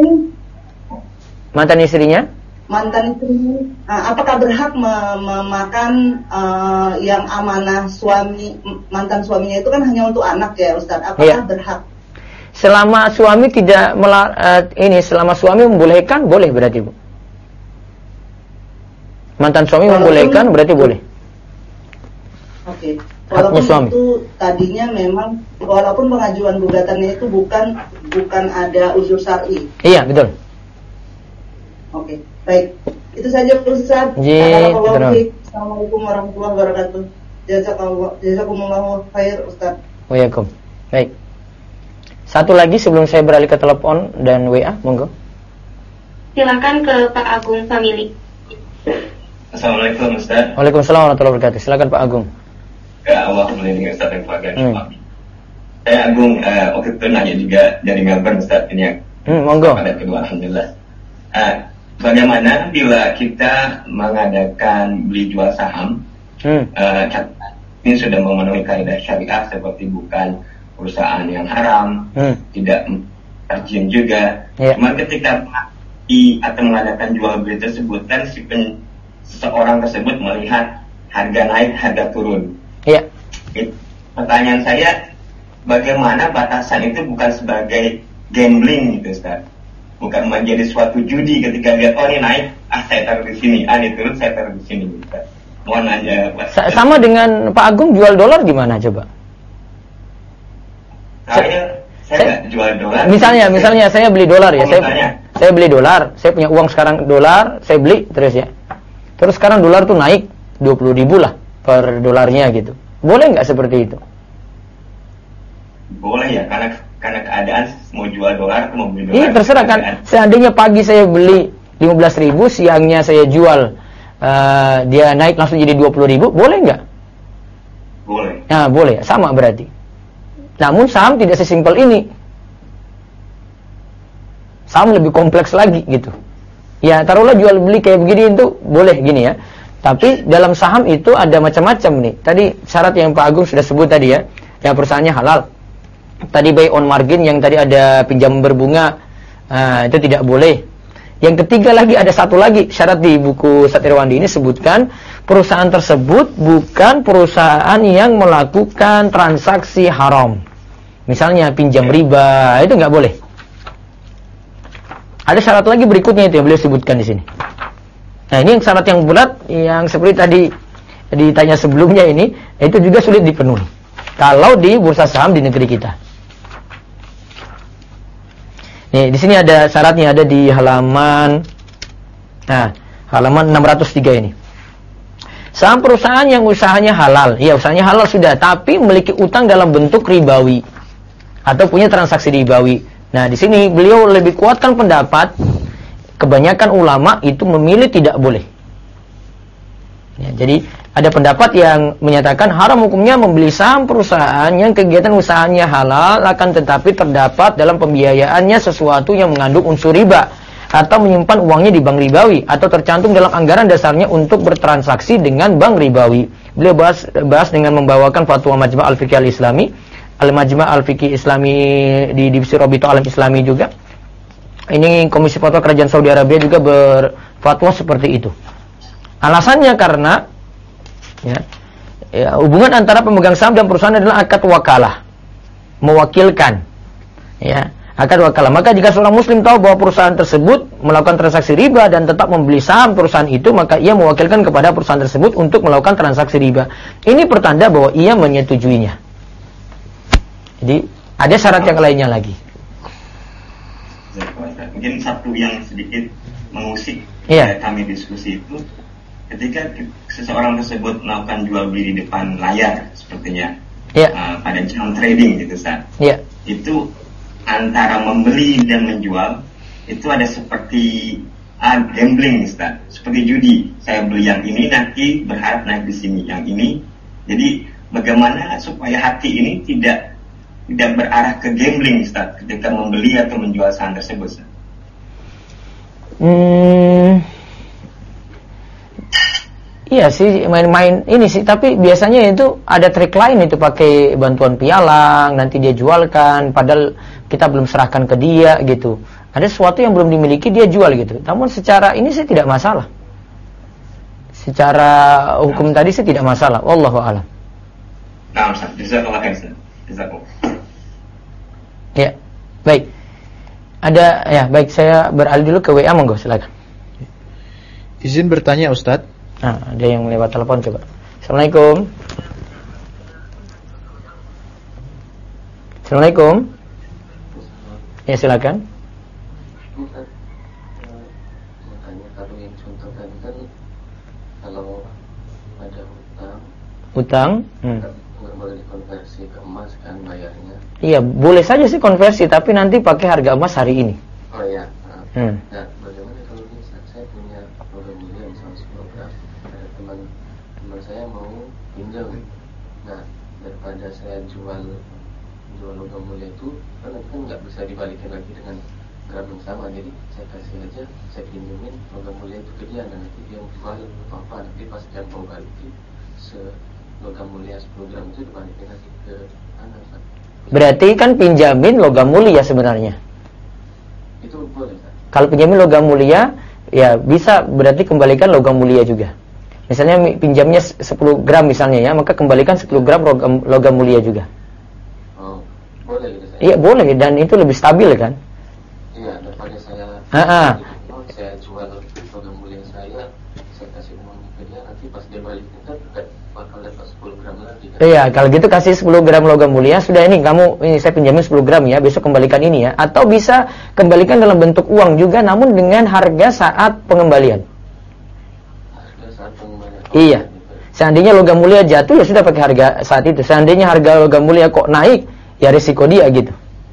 apakah berhak memakan yang amanah mantan suaminya itu kan hanya untuk anak ya Ustaz? Apakah berhak? Selama suami tidak selama suami membolehkan boleh berarti Bu. Mantan suami membolehkan berarti boleh. Oke. Walaupun itu tadinya memang walaupun pengajuan gugatannya itu bukan ada uzur syar'i. Iya, betul. Oke, baik. Itu saja Ustaz. Assalamualaikum warahmatullahi wabarakatuh. Jazakumullahu khair Ustaz. Waalaikum. Baik. Satu lagi sebelum saya beralih ke telepon dan WA, monggo. Silakan ke Pak Agung Family. Assalamualaikum Ustaz. Waalaikumsalam warahmatullahi wabarakatuh. Silakan Pak Agung. Ya Allah melindungi Ustaz dan keluarga. Saya Agung, waktu itu nanya juga dari Melbourne Ustaz ini ya. Monggo. Pada kedua alhamdulillah. Bagaimana bila kita mengadakan beli jual saham, ini sudah memenuhi kaidah syariah seperti bukan perusahaan yang haram, tidak margin juga. Cuma ketika atau mengadakan jual beli tersebut kan seseorang tersebut melihat harga naik, harga turun. Iya. Pertanyaan saya, bagaimana batasan itu bukan sebagai gambling gitu Ustaz? Bukan menjadi suatu judi ketika lihat ini naik, saya taruh di sini, ini turun, saya taruh di sini Ustaz. Mohon aja. Sama dengan Pak Agung jual dolar gimana coba? Saya nggak jual dolar. Misalnya saya beli dolar ya, saya beli dolar, saya punya uang sekarang dolar, saya beli terus ya. Terus sekarang dolar tuh naik 20.000 lah per dolarnya gitu. Boleh nggak seperti itu? Boleh ya, karena keadaan mau jual dolar atau mau beli dolar. Iya terserah kan. Seandainya pagi saya beli 15.000, siangnya saya jual dia naik langsung jadi 20.000, boleh nggak? Boleh. Nah boleh, sama berarti. Namun saham tidak sesimpel ini. Saham lebih kompleks lagi gitu. Ya taruhlah jual beli kayak begini itu boleh gini ya. Tapi dalam saham itu ada macam-macam nih. Tadi syarat yang Pak Agung sudah sebut tadi ya. Yang perusahaannya halal. Tadi buy on margin yang tadi ada pinjam berbunga, Nah, itu tidak boleh. Yang ketiga lagi, ada satu lagi syarat di buku Ustaz Irwandi ini sebutkan, perusahaan tersebut bukan perusahaan yang melakukan transaksi haram. Misalnya pinjam riba, itu nggak boleh. Ada syarat lagi berikutnya itu yang beliau sebutkan di sini. Nah, ini yang syarat yang berat yang seperti tadi ditanya sebelumnya ini, itu juga sulit dipenuhi kalau di bursa saham di negeri kita. Nih, di sini ada syaratnya, ada di halaman halaman 603 ini. Saham perusahaan yang usahanya halal. Ya, usahanya halal sudah, tapi memiliki utang dalam bentuk ribawi atau punya transaksi ribawi. Nah, di sini beliau lebih kuatkan pendapat kebanyakan ulama itu memilih tidak boleh. Ya, jadi ada pendapat yang menyatakan haram hukumnya membeli saham perusahaan yang kegiatan usahanya halal, akan tetapi terdapat dalam pembiayaannya sesuatu yang mengandung unsur riba, atau menyimpan uangnya di bank ribawi, atau tercantum dalam anggaran dasarnya untuk bertransaksi dengan bank ribawi. Beliau bahas dengan membawakan fatwa Majma' Al-Fiqh Al-Islami, Al-Majma' Al-Fiqh Islami di Divisi Robito Alam Islami juga. Ini Komisi Fatwa Kerajaan Saudi Arabia juga berfatwa seperti itu. Alasannya karena hubungan antara pemegang saham dan perusahaan adalah akad wakalah, mewakilkan, akad wakalah. Maka jika seorang muslim tahu bahwa perusahaan tersebut melakukan transaksi riba dan tetap membeli saham perusahaan itu, maka ia mewakilkan kepada perusahaan tersebut untuk melakukan transaksi riba. Ini pertanda bahwa ia menyetujuinya. Jadi ada syarat yang lainnya lagi. Mungkin satu yang sedikit mengusik kami diskusi itu, ketika seseorang tersebut melakukan jual beli di depan layar sepertinya pada jam trading gitu Ustaz, itu antara membeli dan menjual itu ada seperti gambling Ustaz, seperti judi. Saya beli yang ini, nanti berharap naik di sini yang ini. Jadi bagaimana supaya hati ini tidak berarah ke gambling Ustaz ketika membeli atau menjual saham tersebut Ustaz? Iya sih, main-main ini sih, tapi biasanya itu ada trik lain, itu pakai bantuan pialang, nanti dia jualkan padahal kita belum serahkan ke dia gitu. Ada sesuatu yang belum dimiliki dia jual gitu. Namun secara ini sih tidak masalah. Secara hukum tadi sih tidak masalah. Wallahu a'lam. Nah, Ustaz, jazakallahu khairan. Ya, baik. Baik, saya beralih dulu ke WA, monggo silakan. Izin bertanya Ustadz. Ada yang lewat telepon, coba. Assalamualaikum. Assalamualaikum. Ya, silakan. Kalau yang contoh tadi kan, kalau ada utang, nggak boleh dikonversi ke emas kan bayarnya. Iya, boleh saja sih konversi, tapi nanti pakai harga emas hari ini. Oh iya. Nah, bagaimana kalau misalnya saya punya logam mulia misalnya 10 gram, ada teman saya mau pinjam. Nah, daripada saya jual logam mulia itu, kan nanti kan nggak bisa dibalikin lagi dengan gram yang sama. Jadi saya kasih aja, saya pinjemin logam mulia itu ke dia, dan nanti dia jual apa-apa. Nanti pas dia mau balikin logam mulia 10 gram itu dibalikin lagi ke anak. Berarti kan pinjamin logam mulia sebenarnya. Itu boleh kan? Kalau pinjamin logam mulia, ya bisa berarti kembalikan logam mulia juga. Misalnya pinjamnya 10 gram misalnya ya, maka kembalikan 10 gram logam mulia juga. Oh, boleh gitu saya? Iya boleh, dan itu lebih stabil kan? Iya, daripada saya saya jual logam mulia saya kasih uangnya ke dia, nanti pas dia balik itu bakal dapat 10 gram lagi kan? Iya, kalau gitu kasih 10 gram logam mulia, sudah ini saya pinjamin 10 gram ya, besok kembalikan ini ya. Atau bisa kembalikan dalam bentuk uang juga, namun dengan harga saat pengembalian. Harga saat pengembalian? Iya. Seandainya logam mulia jatuh, ya sudah pakai harga saat itu. Seandainya harga logam mulia kok naik, ya risiko dia gitu.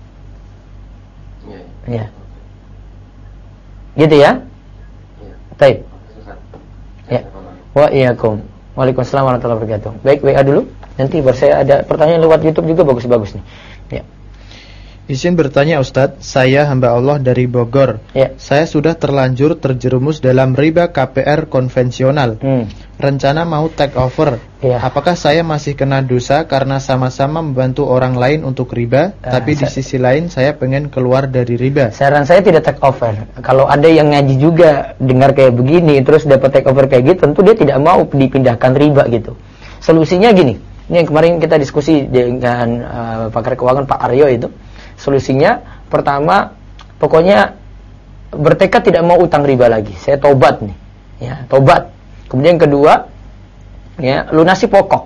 Iya. Gitu ya? Iya. Baik. Ya. Waalaikumsalam. Waalaikumsalam warahmatullahi wabarakatuh. Baik, WA dulu. Nanti baru saya ada pertanyaan lewat YouTube juga bagus-bagus nih. Ya. Izin bertanya Ustadz, saya hamba Allah dari Bogor. Ya. Saya sudah terlanjur terjerumus dalam riba KPR konvensional. Rencana mau take over. Ya. Apakah saya masih kena dosa karena sama-sama membantu orang lain untuk riba, tapi di sisi lain saya pengen keluar dari riba? Saran saya tidak take over. Kalau ada yang ngaji juga dengar kayak begini terus dapat take over kayak gitu, tentu dia tidak mau dipindahkan riba gitu. Solusinya gini. Ini yang kemarin kita diskusi dengan pakar keuangan Pak Aryo itu. Solusinya pertama, pokoknya bertekad tidak mau utang riba lagi. Saya tobat nih, ya tobat. Kemudian yang kedua, ya lunasi pokok,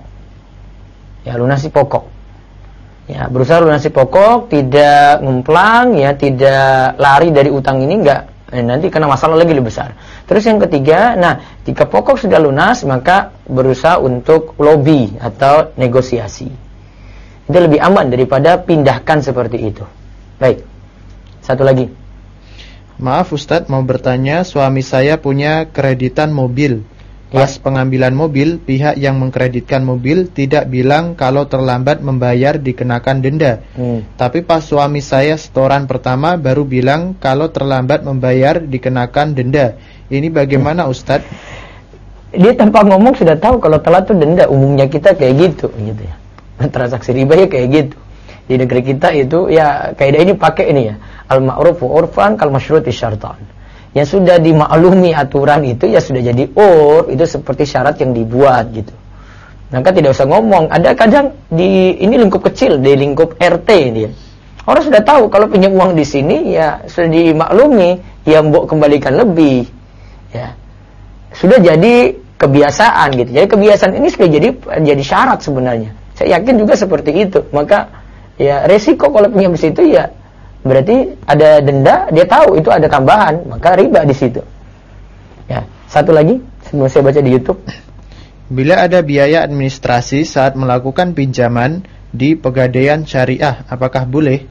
ya lunasi pokok, ya berusaha lunasi pokok, tidak ngemplang, ya tidak lari dari utang ini, enggak. Nanti kena masalah lagi lebih besar. Terus yang ketiga, nah jika pokok sudah lunas, maka berusaha untuk lobby atau negosiasi. Itu lebih aman daripada pindahkan seperti itu. Baik. Satu lagi. Maaf Ustadz, mau bertanya, suami saya punya kreditan mobil. Pas pengambilan mobil, pihak yang mengkreditkan mobil tidak bilang kalau terlambat membayar dikenakan denda. Tapi pas suami saya setoran pertama baru bilang kalau terlambat membayar dikenakan denda. Ini bagaimana Ustadz? Dia tanpa ngomong sudah tahu kalau telat itu denda. Umumnya kita kayak gitu ya. Transaksi riba ya kayak gitu. Di negeri kita itu ya kaidah ini pakai ini ya. Al-ma'ruf urfan kal masyruti syartan. Yang sudah dimaklumi aturan itu ya sudah jadi itu seperti syarat yang dibuat gitu. Maka tidak usah ngomong. Ada kadang di ini lingkup kecil, di lingkup RT dia. Orang sudah tahu kalau pinjam uang di sini ya sudah dimaklumi, ya mbok kembalikan lebih. Ya. Sudah jadi kebiasaan gitu. Jadi kebiasaan ini sudah jadi syarat sebenarnya. Saya yakin juga seperti itu. Maka ya resiko kalau pinjam di situ ya berarti ada denda, dia tahu itu ada tambahan, maka riba di situ. Ya, satu lagi sebelum saya baca di YouTube. Bila ada biaya administrasi saat melakukan pinjaman di Pegadaian Syariah, apakah boleh?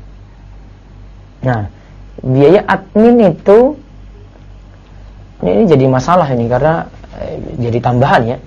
Nah, biaya admin itu ini jadi masalah ini karena jadi tambahan ya.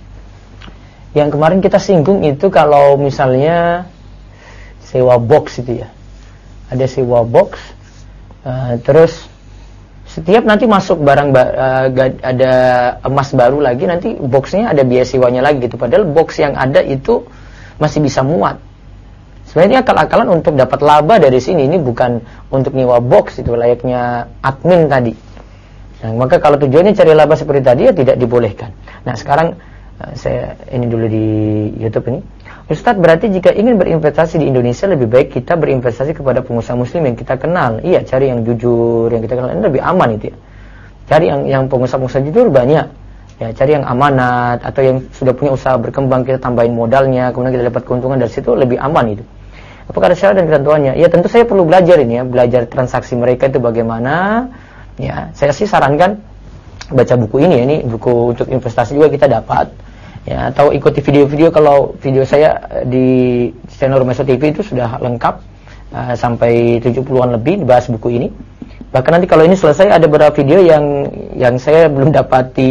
Yang kemarin kita singgung itu kalau misalnya sewa box itu ya, ada sewa box, terus setiap nanti masuk barang ada emas baru lagi, nanti boxnya ada biaya sewanya lagi gitu. Padahal box yang ada itu masih bisa muat. Sebenarnya akal-akalan untuk dapat laba dari sini, ini bukan untuk nyewa box, itu layaknya admin tadi. Nah, maka kalau tujuannya cari laba seperti tadi ya tidak dibolehkan. Nah sekarang saya ini dulu di YouTube ini. Ustadz, berarti jika ingin berinvestasi di Indonesia lebih baik kita berinvestasi kepada pengusaha muslim yang kita kenal. Iya, cari yang jujur, yang kita kenal, ini lebih aman itu ya. Cari yang pengusaha-pengusaha jujur banyak. Ya, cari yang amanat atau yang sudah punya usaha berkembang, kita tambahin modalnya, kemudian kita dapat keuntungan dari situ, lebih aman itu. Apakah ada syarat dan ketentuannya? Ya, tentu saya perlu belajar ini ya, belajar transaksi mereka itu bagaimana. Ya, saya sih sarankan baca buku ini ya, ini buku untuk investasi juga kita dapat. Ya, atau ikuti video-video, kalau video saya di channel Rumeso TV itu sudah lengkap sampai 70-an lebih dibahas buku ini. Bahkan nanti kalau ini selesai ada beberapa video yang saya belum dapati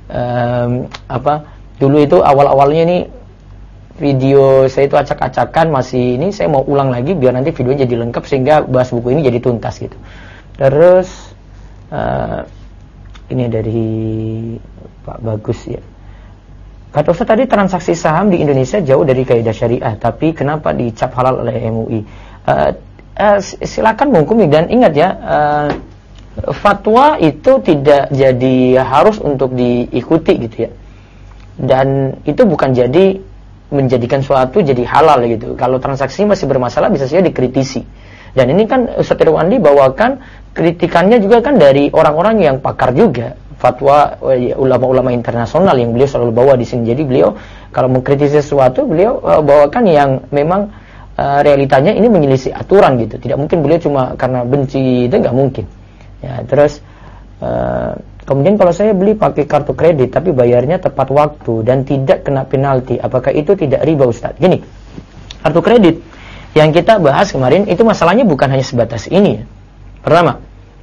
dulu itu awal-awalnya ini video saya itu acak-acakan, masih ini saya mau ulang lagi biar nanti videonya jadi lengkap sehingga bahas buku ini jadi tuntas gitu. Terus ini dari Pak Bagus ya. Kata Ustaz tadi transaksi saham di Indonesia jauh dari kaidah syariah, tapi kenapa dicap halal oleh MUI? Silakan menghukumi, dan ingat ya, fatwa itu tidak jadi harus untuk diikuti gitu ya. Dan itu bukan jadi menjadikan suatu jadi halal gitu. Kalau transaksi masih bermasalah bisa saja dikritisi. Dan ini kan Ustaz Irwandi bawakan kritikannya juga kan dari orang-orang yang pakar juga. Fatwa ulama-ulama internasional yang beliau selalu bawa di sini. Jadi beliau kalau mengkritisi sesuatu, beliau bawakan yang memang realitanya ini menyelisih aturan gitu. Tidak mungkin beliau cuma karena benci, itu nggak mungkin. Ya, terus kemudian kalau saya beli pakai kartu kredit tapi bayarnya tepat waktu dan tidak kena penalti, apakah itu tidak riba Ustaz? Gini, kartu kredit yang kita bahas kemarin itu masalahnya bukan hanya sebatas ini. Pertama,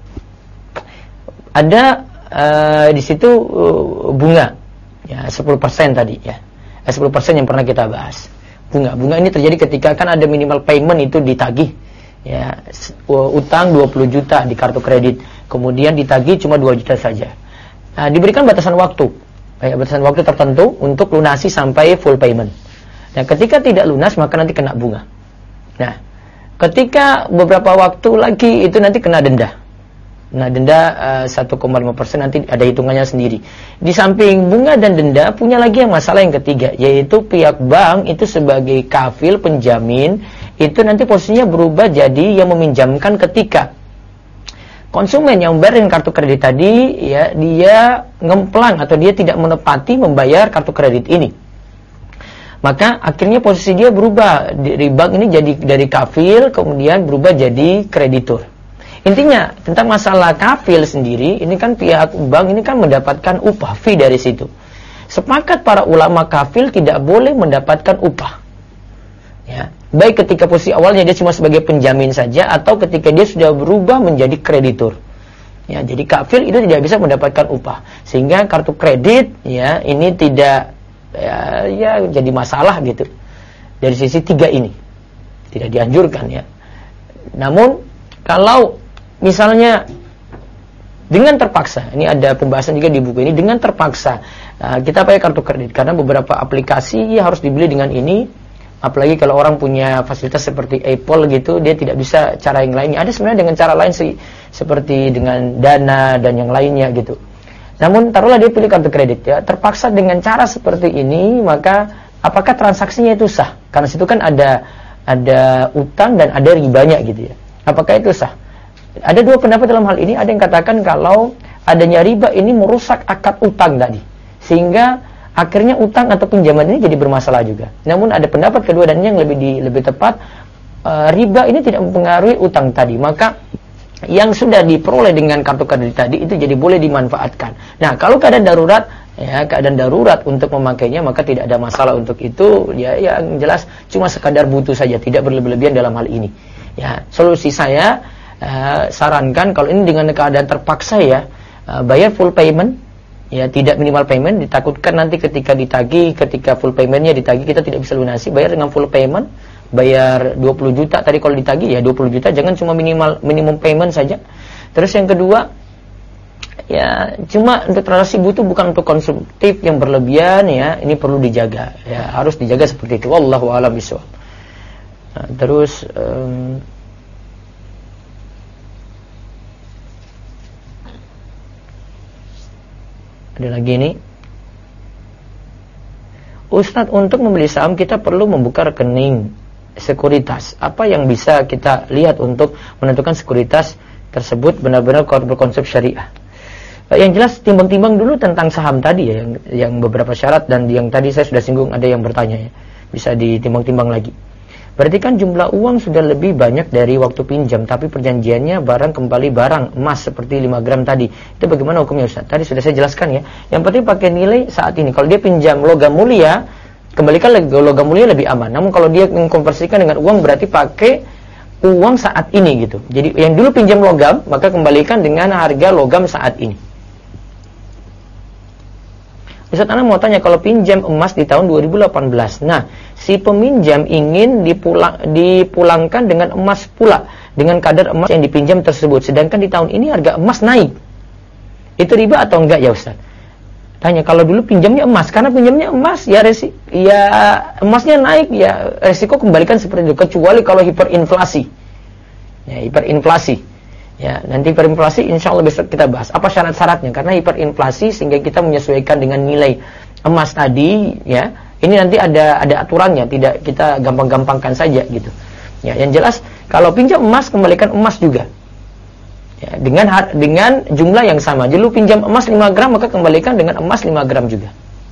ada di situ bunga ya 10% tadi ya. 10% yang pernah kita bahas. Bunga ini terjadi ketika kan ada minimal payment itu ditagih. ya, utang 20 juta di kartu kredit, kemudian ditagih cuma 2 juta saja. Nah, diberikan batasan waktu, batasan waktu tertentu untuk lunasi sampai full payment. Nah, ketika tidak lunas maka nanti kena bunga. Nah, ketika beberapa waktu lagi itu nanti kena denda. Nah, denda 1,5% nanti ada hitungannya sendiri. Di samping bunga dan denda, punya lagi yang masalah yang ketiga, yaitu pihak bank itu sebagai kafil penjamin, itu nanti posisinya berubah jadi yang meminjamkan ketika konsumen yang membayar kartu kredit tadi, ya, dia ngemplang atau dia tidak menepati membayar kartu kredit ini. Maka akhirnya posisi dia berubah dari bank ini jadi dari kafil kemudian berubah jadi kreditur. Intinya tentang masalah kafil sendiri, ini kan pihak bank ini kan mendapatkan upah fee dari situ. Sepakat para ulama kafil tidak boleh mendapatkan upah. Ya, baik ketika posisi awalnya dia cuma sebagai penjamin saja atau ketika dia sudah berubah menjadi kreditur. Ya, jadi kafil itu tidak bisa mendapatkan upah. Sehingga kartu kredit ya ini tidak ya jadi masalah gitu. Dari sisi tiga ini tidak dianjurkan ya. Namun kalau misalnya dengan terpaksa, ini ada pembahasan juga di buku ini, dengan terpaksa kita pakai kartu kredit karena beberapa aplikasi ya harus dibeli dengan ini, apalagi kalau orang punya fasilitas seperti Apple gitu, dia tidak bisa cara yang lainnya. Ada sebenarnya dengan cara lain sih, seperti dengan Dana dan yang lainnya gitu. Namun taruhlah dia pilih kartu kredit ya, terpaksa dengan cara seperti ini, maka apakah transaksinya itu sah? Karena situ kan ada utang dan ada ribanya gitu ya. Apakah itu sah? Ada dua pendapat dalam hal ini. Ada yang katakan kalau adanya riba ini merusak akad utang tadi, sehingga akhirnya utang atau pinjaman ini jadi bermasalah juga. Namun ada pendapat kedua dan yang lebih tepat, riba ini tidak mempengaruhi utang tadi. Maka yang sudah diperoleh dengan kartu kredit tadi itu jadi boleh dimanfaatkan. Nah, kalau keadaan darurat, ya keadaan darurat untuk memakainya maka tidak ada masalah untuk itu. Ya yang jelas cuma sekadar butuh saja, tidak berlebihan dalam hal ini. Ya, solusi saya sarankan kalau ini dengan keadaan terpaksa ya, bayar full payment ya, tidak minimal payment. Ditakutkan nanti ketika ditagih, ketika full paymentnya ditagih kita tidak bisa lunasi, bayar dengan full payment, bayar 20 juta tadi kalau ditagih ya 20 juta, jangan cuma minimum payment saja. Terus yang kedua ya, cuma untuk transaksi butuh, bukan untuk konsumtif yang berlebihan ya, ini perlu dijaga ya, harus dijaga seperti itu. Wallahu a'lam bishawab. Nah, terus ada lagi nih, Ustadz, untuk membeli saham kita perlu membuka rekening sekuritas. Apa yang bisa kita lihat untuk menentukan sekuritas tersebut benar-benar berkonsep syariah? Yang jelas timbang-timbang dulu tentang saham tadi ya, yang beberapa syarat, dan yang tadi saya sudah singgung ada yang bertanya ya, bisa ditimbang-timbang lagi. Berarti kan jumlah uang sudah lebih banyak dari waktu pinjam, tapi perjanjiannya barang kembali barang emas seperti 5 gram tadi. Itu bagaimana hukumnya Ustaz? Tadi sudah saya jelaskan ya. Yang penting pakai nilai saat ini. Kalau dia pinjam logam mulia, kembalikan logam mulia lebih aman. Namun kalau dia mengkonversikan dengan uang, berarti pakai uang saat ini gitu. Jadi yang dulu pinjam logam, maka kembalikan dengan harga logam saat ini. Ustaz, Ana mau tanya, kalau pinjam emas di tahun 2018, nah si peminjam ingin dipulangkan dengan emas pula, dengan kadar emas yang dipinjam tersebut, sedangkan di tahun ini harga emas naik, itu riba atau enggak ya Ustaz? Tanya, kalau dulu pinjamnya emas, karena pinjamnya emas ya emasnya naik ya, resiko kembalikan seperti itu, kecuali kalau hiperinflasi ya, hiperinflasi. Ya, nanti hiperinflasi insya Allah besok kita bahas apa syarat-syaratnya, karena hiperinflasi sehingga kita menyesuaikan dengan nilai emas tadi ya. Ini nanti ada aturannya, tidak kita gampang-gampangkan saja gitu. Ya, yang jelas kalau pinjam emas kembalikan emas juga. Ya, dengan jumlah yang sama. Dulu pinjam emas 5 gram maka kembalikan dengan emas 5 gram juga.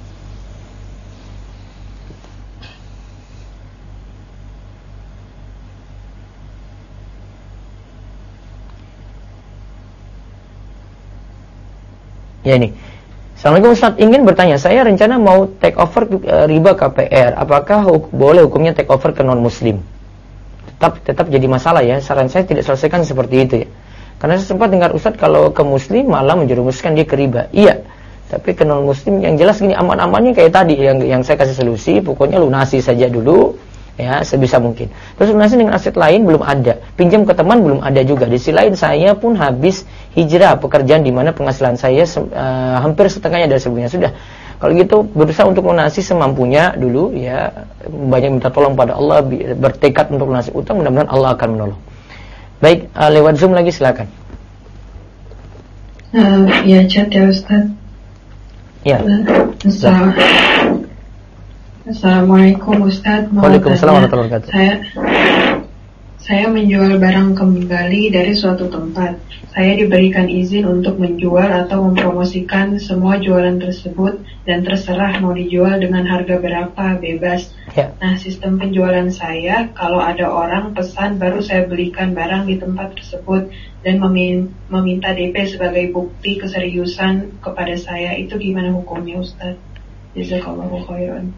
Ya ini. Assalamualaikum Ustaz, ingin bertanya, saya rencana mau take over riba KPR, apakah boleh hukumnya take over ke non muslim? Tetap jadi masalah ya. Saran saya tidak selesaikan seperti itu ya. Karena saya sempat dengar Ustaz kalau ke muslim malah menjerumuskan dia ke riba. Iya. Tapi ke non muslim yang jelas gini, aman-amannya kayak tadi yang saya kasih solusi, pokoknya lunasi saja dulu. ya, sebisa mungkin. Terus lunasi dengan aset lain belum ada, pinjam ke teman belum ada juga. Di sisi lain saya pun habis hijrah pekerjaan di mana penghasilan saya hampir setengahnya dari sebelumnya. Sudah, kalau gitu berusaha untuk lunasi semampunya dulu, ya, banyak minta tolong pada Allah, bertekad untuk lunasi utang, mudah-mudahan Allah akan menolong. Baik, lewat Zoom lagi silakan. Ya, chat ya Ustaz. Ya. Assalamualaikum Ustaz. Waalaikumsalam warahmatullahi wabarakatuh. Saya menjual barang kembali dari suatu tempat. Saya diberikan izin untuk menjual atau mempromosikan semua jualan tersebut dan terserah mau dijual dengan harga berapa, bebas. Ya. Nah, sistem penjualan saya, kalau ada orang pesan baru saya belikan barang di tempat tersebut dan meminta DP sebagai bukti keseriusan kepada saya. Itu gimana hukumnya Ustaz? Jazakallahu khairan.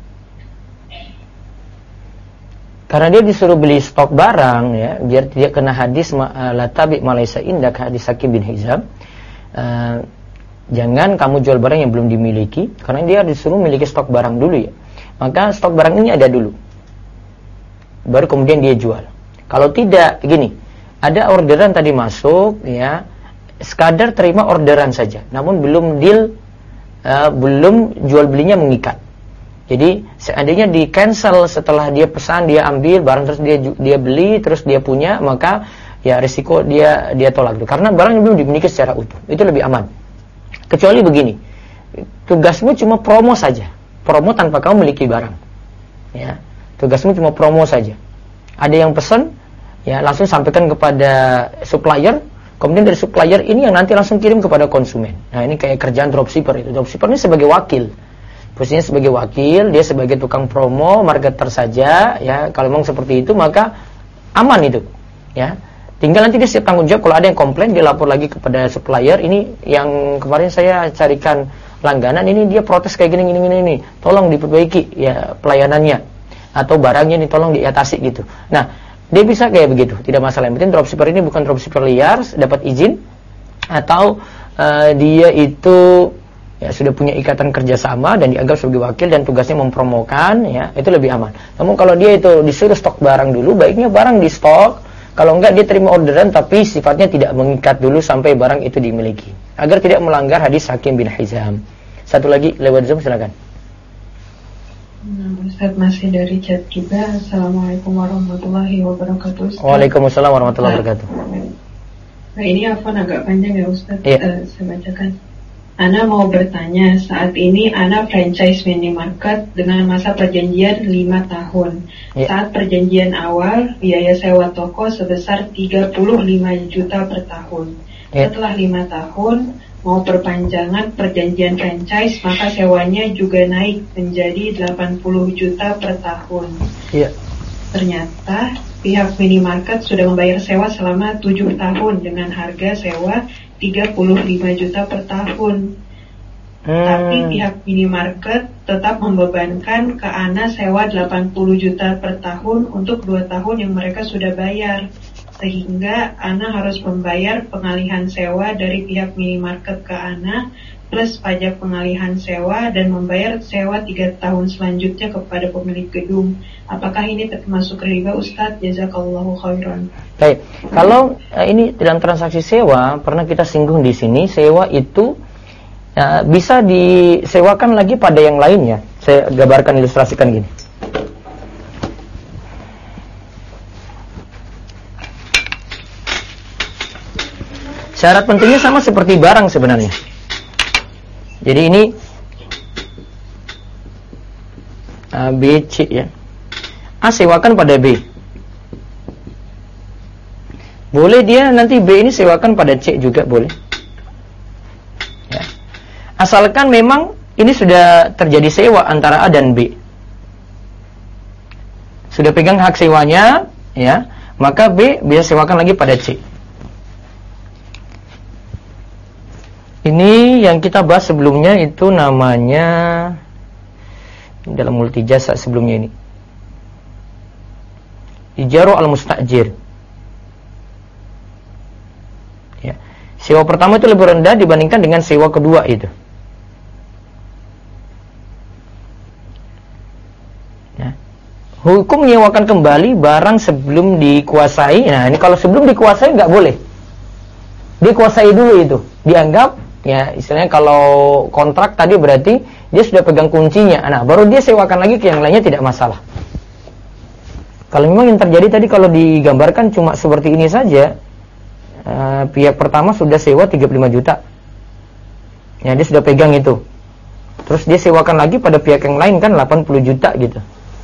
Karena dia disuruh beli stok barang, ya, biar tidak kena hadis la tabi' ma laysa indak, hadis Hakim bin Hizam. Jangan kamu jual barang yang belum dimiliki, karena dia disuruh memiliki stok barang dulu, ya. Maka stok barang ini ada dulu, baru kemudian dia jual. Kalau tidak, gini, ada orderan tadi masuk, ya, sekadar terima orderan saja, namun belum deal, belum jual belinya mengikat. Jadi seandainya di cancel setelah dia pesan, dia ambil barang terus dia beli terus dia punya, maka ya risiko dia tolak dulu, karena barang belum dimiliki secara utuh. Itu lebih aman. Kecuali begini, tugasmu cuma promo saja, promo tanpa kamu memiliki barang, ya, tugasmu cuma promo saja. Ada yang pesan, ya, langsung sampaikan kepada supplier, kemudian dari supplier ini yang nanti langsung kirim kepada konsumen. Nah, ini kayak kerjaan dropshipper itu. Dropshipper ini sebagai wakil, posisinya sebagai wakil, dia sebagai tukang promo, marketer saja, ya. Kalau memang seperti itu maka aman itu, ya. Tinggal nanti dia siap tanggung jawab kalau ada yang komplain, dia lapor lagi kepada supplier. Ini yang kemarin saya carikan langganan, ini dia protes kayak gini, tolong diperbaiki, ya, pelayanannya atau barangnya ini tolong diatasi gitu. Nah, dia bisa kayak begitu, tidak masalah. Yang penting dropshipper ini bukan dropshipper liar, dapat izin, atau dia itu, ya, sudah punya ikatan kerjasama dan dianggap sebagai wakil dan tugasnya mempromokan, ya, itu lebih aman. Namun kalau dia itu disuruh stok barang dulu, baiknya barang di stok. Kalau enggak, dia terima orderan tapi sifatnya tidak mengikat dulu sampai barang itu dimiliki, agar tidak melanggar hadis Hakim bin Hizam. Satu lagi lewat Zoom silakan. Nah, Ustaz masih dari chat juga. Assalamualaikum warahmatullahi wabarakatuh. Ustaz. Waalaikumsalam warahmatullahi wabarakatuh. Nah, ini Afwan agak panjang ya Ustaz. Iya. Saya bacakan. Ana mau bertanya, saat ini Ana franchise minimarket dengan masa perjanjian 5 tahun. Yeah. Saat perjanjian awal, biaya sewa toko sebesar 35 juta per tahun. Yeah. Setelah 5 tahun, mau perpanjangan perjanjian franchise, maka sewanya juga naik menjadi 80 juta per tahun. Yeah. Ternyata pihak minimarket sudah membayar sewa selama 7 tahun dengan harga sewa 35 juta per tahun. Tapi pihak minimarket tetap membebankan ke Ana sewa 80 juta per tahun untuk 2 tahun yang mereka sudah bayar. Sehingga Ana harus membayar pengalihan sewa dari pihak minimarket ke Ana plus pajak pengalihan sewa dan membayar sewa 3 tahun selanjutnya kepada pemilik gedung. Apakah ini termasuk riba Ustadz? Jazakallahu khairan. Baik, kalau ini dalam transaksi sewa pernah kita singgung di sini, sewa itu bisa disewakan lagi pada yang lainnya. Saya gambarkan, ilustrasikan gini. Syarat pentingnya sama seperti barang sebenarnya. Jadi ini B, C, ya. A sewakan pada B. Boleh dia nanti B ini sewakan pada C juga boleh, ya. Asalkan memang ini sudah terjadi sewa antara A dan B, sudah pegang hak sewanya, ya, maka B bisa sewakan lagi pada C. Ini yang kita bahas sebelumnya, itu namanya dalam multijasa sebelumnya ini Ijaru al-mustajir, ya. Sewa pertama itu lebih rendah dibandingkan dengan sewa kedua itu, ya. Hukum menyewakan kembali barang sebelum dikuasai. Nah, ini kalau sebelum dikuasai nggak boleh. Dikuasai dulu itu. Dianggap, ya istilahnya kalau kontrak tadi berarti dia sudah pegang kuncinya. Nah, baru dia sewakan lagi ke yang lainnya, tidak masalah. Kalau memang yang terjadi tadi kalau digambarkan cuma seperti ini saja, pihak pertama sudah sewa 35 juta. Ya, dia sudah pegang itu. Terus dia sewakan lagi pada pihak yang lain kan 80 juta gitu.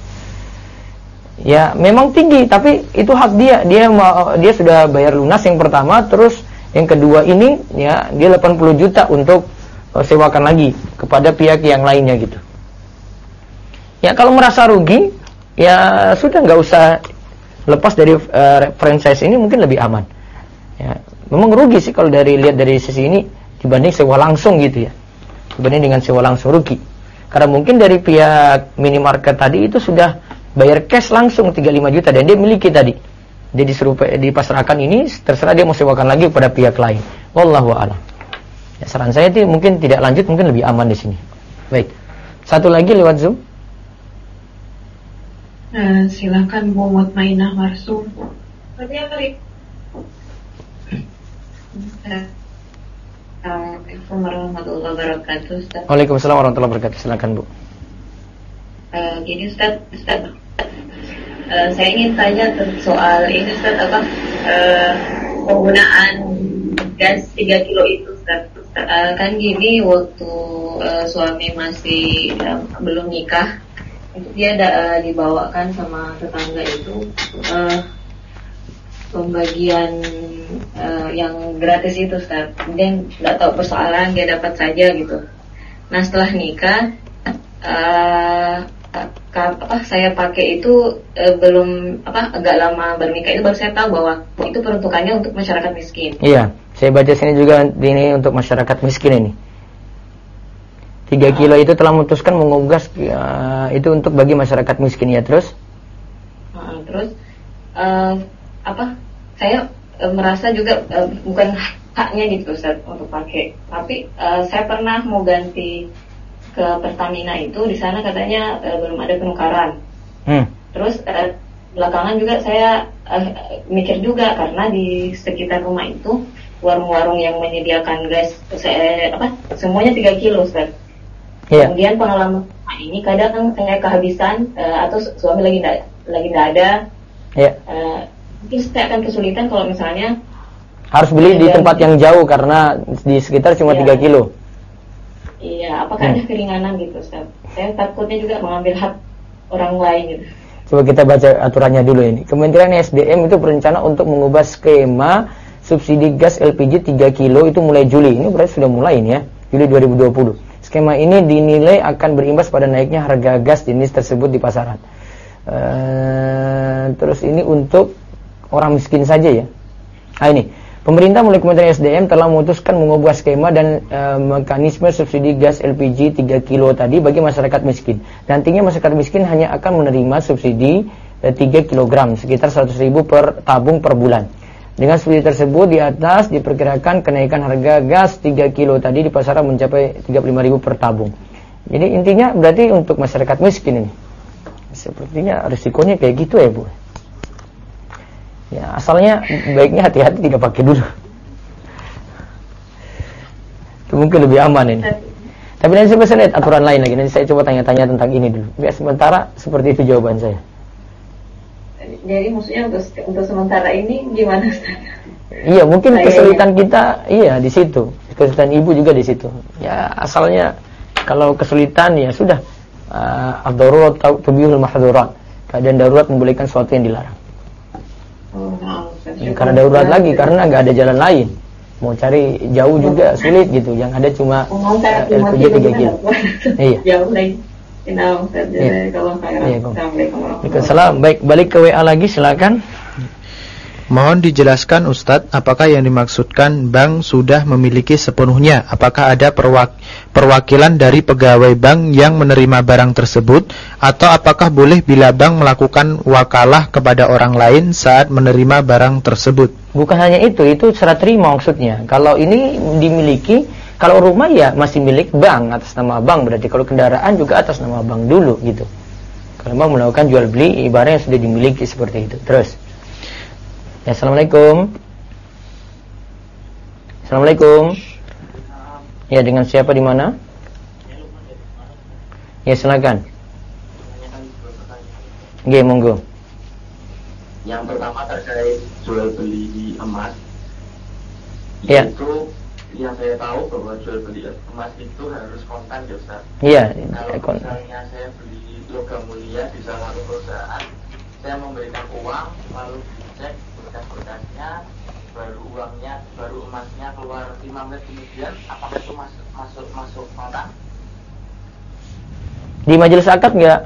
Ya, memang tinggi, tapi itu hak dia. Dia sudah bayar lunas yang pertama, terus yang kedua ini ya dia 80 juta untuk sewakan lagi kepada pihak yang lainnya gitu. Ya, kalau merasa rugi, ya sudah, nggak usah lepas dari franchise ini, mungkin lebih aman. Ya, memang rugi sih kalau lihat dari sisi ini dibanding sewa langsung gitu ya. Dibanding dengan sewa langsung rugi. Karena mungkin dari pihak minimarket tadi itu sudah bayar cash langsung 35 juta dan dia miliki tadi. Dia disuruh dipasrahkan ini, terserah dia mau sewakan lagi pada pihak lain. Wallahu a'lam. Ya, saran saya itu mungkin tidak lanjut, mungkin lebih aman di sini. Baik. Satu lagi lewat Zoom. Silakan Bu Mutmainah Marsum. Assalamualaikum warahmatullahi wabarakatuh. Ustaz. Waalaikumsalam warahmatullahi wabarakatuh. Silakan Bu. Gini Ustaz. Saya ingin tanya soal ini Ustaz, penggunaan gas 3 kilo itu Ustaz. Kan gini, waktu suami masih belum nikah, itu dia dibawakan sama tetangga itu pembagian yang gratis itu Ustaz. Dia nggak tahu persoalan, dia dapat saja gitu. Nah, setelah nikah saya pakai itu belum agak lama baru nikah itu baru saya tahu bahwa itu peruntukannya untuk masyarakat miskin. Iya, saya baca sini juga ini untuk masyarakat miskin ini. 3 kilo itu telah memutuskan mengubah itu untuk bagi masyarakat miskin ya. Terus saya merasa juga bukan haknya gitu Ustaz untuk pakai. Tapi saya pernah mau ganti ke Pertamina itu, di sana katanya belum ada penukaran. Terus belakangan juga saya mikir juga, karena di sekitar rumah itu warung-warung yang menyediakan gas semuanya 3 kilo Ustaz. Kemudian pengalaman ini kadang saya kehabisan atau suami lagi nggak ada. Mungkin saya akan kesulitan kalau misalnya harus beli di tempat yang jauh karena di sekitar cuma 3 kilo. Iya, apakah ada keringanan gitu Ustaz? Saya takutnya juga mengambil hak orang lain gitu. Coba kita baca aturannya dulu ini. Kementerian SDM itu berencana untuk mengubah skema subsidi gas LPG 3 kilo itu mulai Juli. Ini berarti sudah mulai ini ya, Juli 2020. Skema ini dinilai akan berimbas pada naiknya harga gas jenis tersebut di pasaran. Terus ini untuk orang miskin saja ya. Ini pemerintah melalui Kementerian SDM telah memutuskan mengubah skema dan mekanisme subsidi gas LPG 3 kilo tadi bagi masyarakat miskin. Nantinya masyarakat miskin hanya akan menerima subsidi 3 kg sekitar 100.000 per tabung per bulan. Dengan subsidi tersebut di atas diperkirakan kenaikan harga gas 3 kilo tadi di pasaran mencapai 35.000 per tabung. Jadi intinya berarti untuk masyarakat miskin ini. Sepertinya risikonya kayak gitu ya Bu. Ya, asalnya baiknya hati-hati tidak pakai dulu. Itu mungkin lebih aman ini. Tapi nanti saya lihat aturan lain lagi. Nanti saya coba tanya-tanya tentang ini dulu. Biar sementara seperti itu jawaban saya. Jadi maksudnya untuk sementara ini gimana Ustaz? Iya, mungkin kesulitan kita di situ. Kesulitan ibu juga di situ. Ya, asalnya kalau kesulitan ya sudah ad-darurat tubihul mahdzurat. Keadaan darurat membolehkan sesuatu yang dilarang. Karena darurat lagi, karena nggak ada jalan lain. Mau cari jauh juga sulit gitu. Yang ada cuma LPG 3 kilo. Iya. Jauh lagi. Assalamualaikum. Baik, balik ke WA lagi, silakan. Mohon dijelaskan Ustadz, apakah yang dimaksudkan bank sudah memiliki sepenuhnya? Apakah ada perwakilan dari pegawai bank yang menerima barang tersebut? Atau apakah boleh bila bank melakukan wakalah kepada orang lain saat menerima barang tersebut? Bukan hanya itu serah terima maksudnya. Kalau ini dimiliki, kalau rumah ya masih milik bank, atas nama bank. Berarti kalau kendaraan juga atas nama bank dulu gitu. Kalau mau melakukan jual beli barang yang sudah dimiliki seperti itu. Terus. Ya, assalamualaikum. Assalamualaikum. Ya, dengan siapa di mana? Ya, silakan. Nggih, monggo. Yang pertama terkait jual beli emas. Ya. Itu yang saya tahu bahwa jual beli emas itu harus kontan ya Ustaz. Iya. Kalau misalnya saya beli logam mulia di salah satu perusahaan, saya memberikan uang lalu dicek berkas-berkasnya, baru emasnya keluar 5 menit kemudian, apakah itu masuk kontan? Di majelis akad enggak?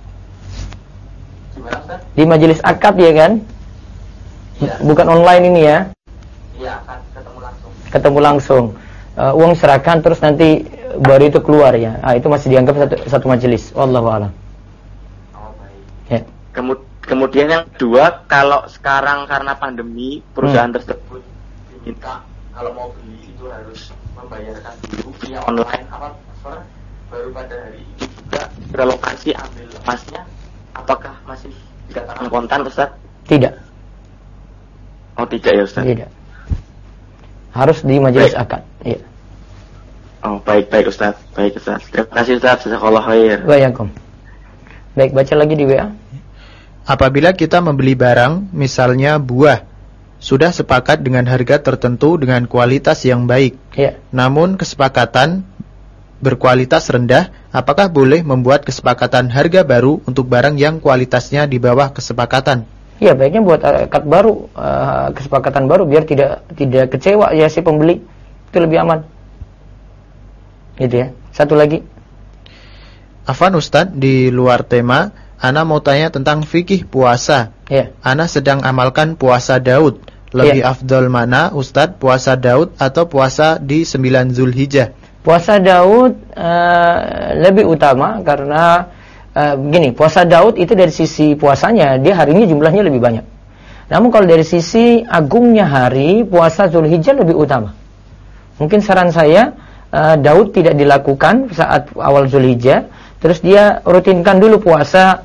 Gimana Ustaz? Di majelis akad ya kan? Ya. Bukan online ini ya? Iya, akan ketemu langsung. Ketemu langsung. Uang serahkan terus nanti baru itu keluar ya. Itu masih dianggap satu majelis. Wallahu a'lam. Oh, baik. Ya. Kemudian yang kedua, kalau sekarang karena pandemi perusahaan tersebut diminta kalau mau beli itu harus membayarkan dulu via online apa transfer, baru pada hari ini juga relokasi ambil emasnya, apakah masih dikatakan kontan Ustaz? Tidak. Oh tidak ya Ustaz? Tidak. Harus di majelis akad. Iya. Oh baik Ustaz, baik Ustaz. Terima kasih Ustaz, jazakallahu khair. Waalaikumsalam. Baik, baca lagi di WA. Apabila kita membeli barang, misalnya buah, sudah sepakat dengan harga tertentu dengan kualitas yang baik. Ya. Namun kesepakatan berkualitas rendah, apakah boleh membuat kesepakatan harga baru untuk barang yang kualitasnya di bawah kesepakatan? Ya, baiknya buat akad baru, kesepakatan baru biar tidak kecewa ya si pembeli. Itu lebih aman. Gitu ya. Satu lagi. Afwan Ustadz, di luar tema, Ana mau tanya tentang fikih puasa. Ya. Ana sedang amalkan puasa Daud. Lebih afdol mana Ustadz, puasa Daud atau puasa di 9 Zulhijjah? Puasa Daud lebih utama karena begini, puasa Daud itu dari sisi puasanya dia harinya jumlahnya lebih banyak. Namun kalau dari sisi agungnya hari, puasa Zulhijjah lebih utama. Mungkin saran saya Daud tidak dilakukan saat awal Zulhijjah, terus dia rutinkan dulu puasa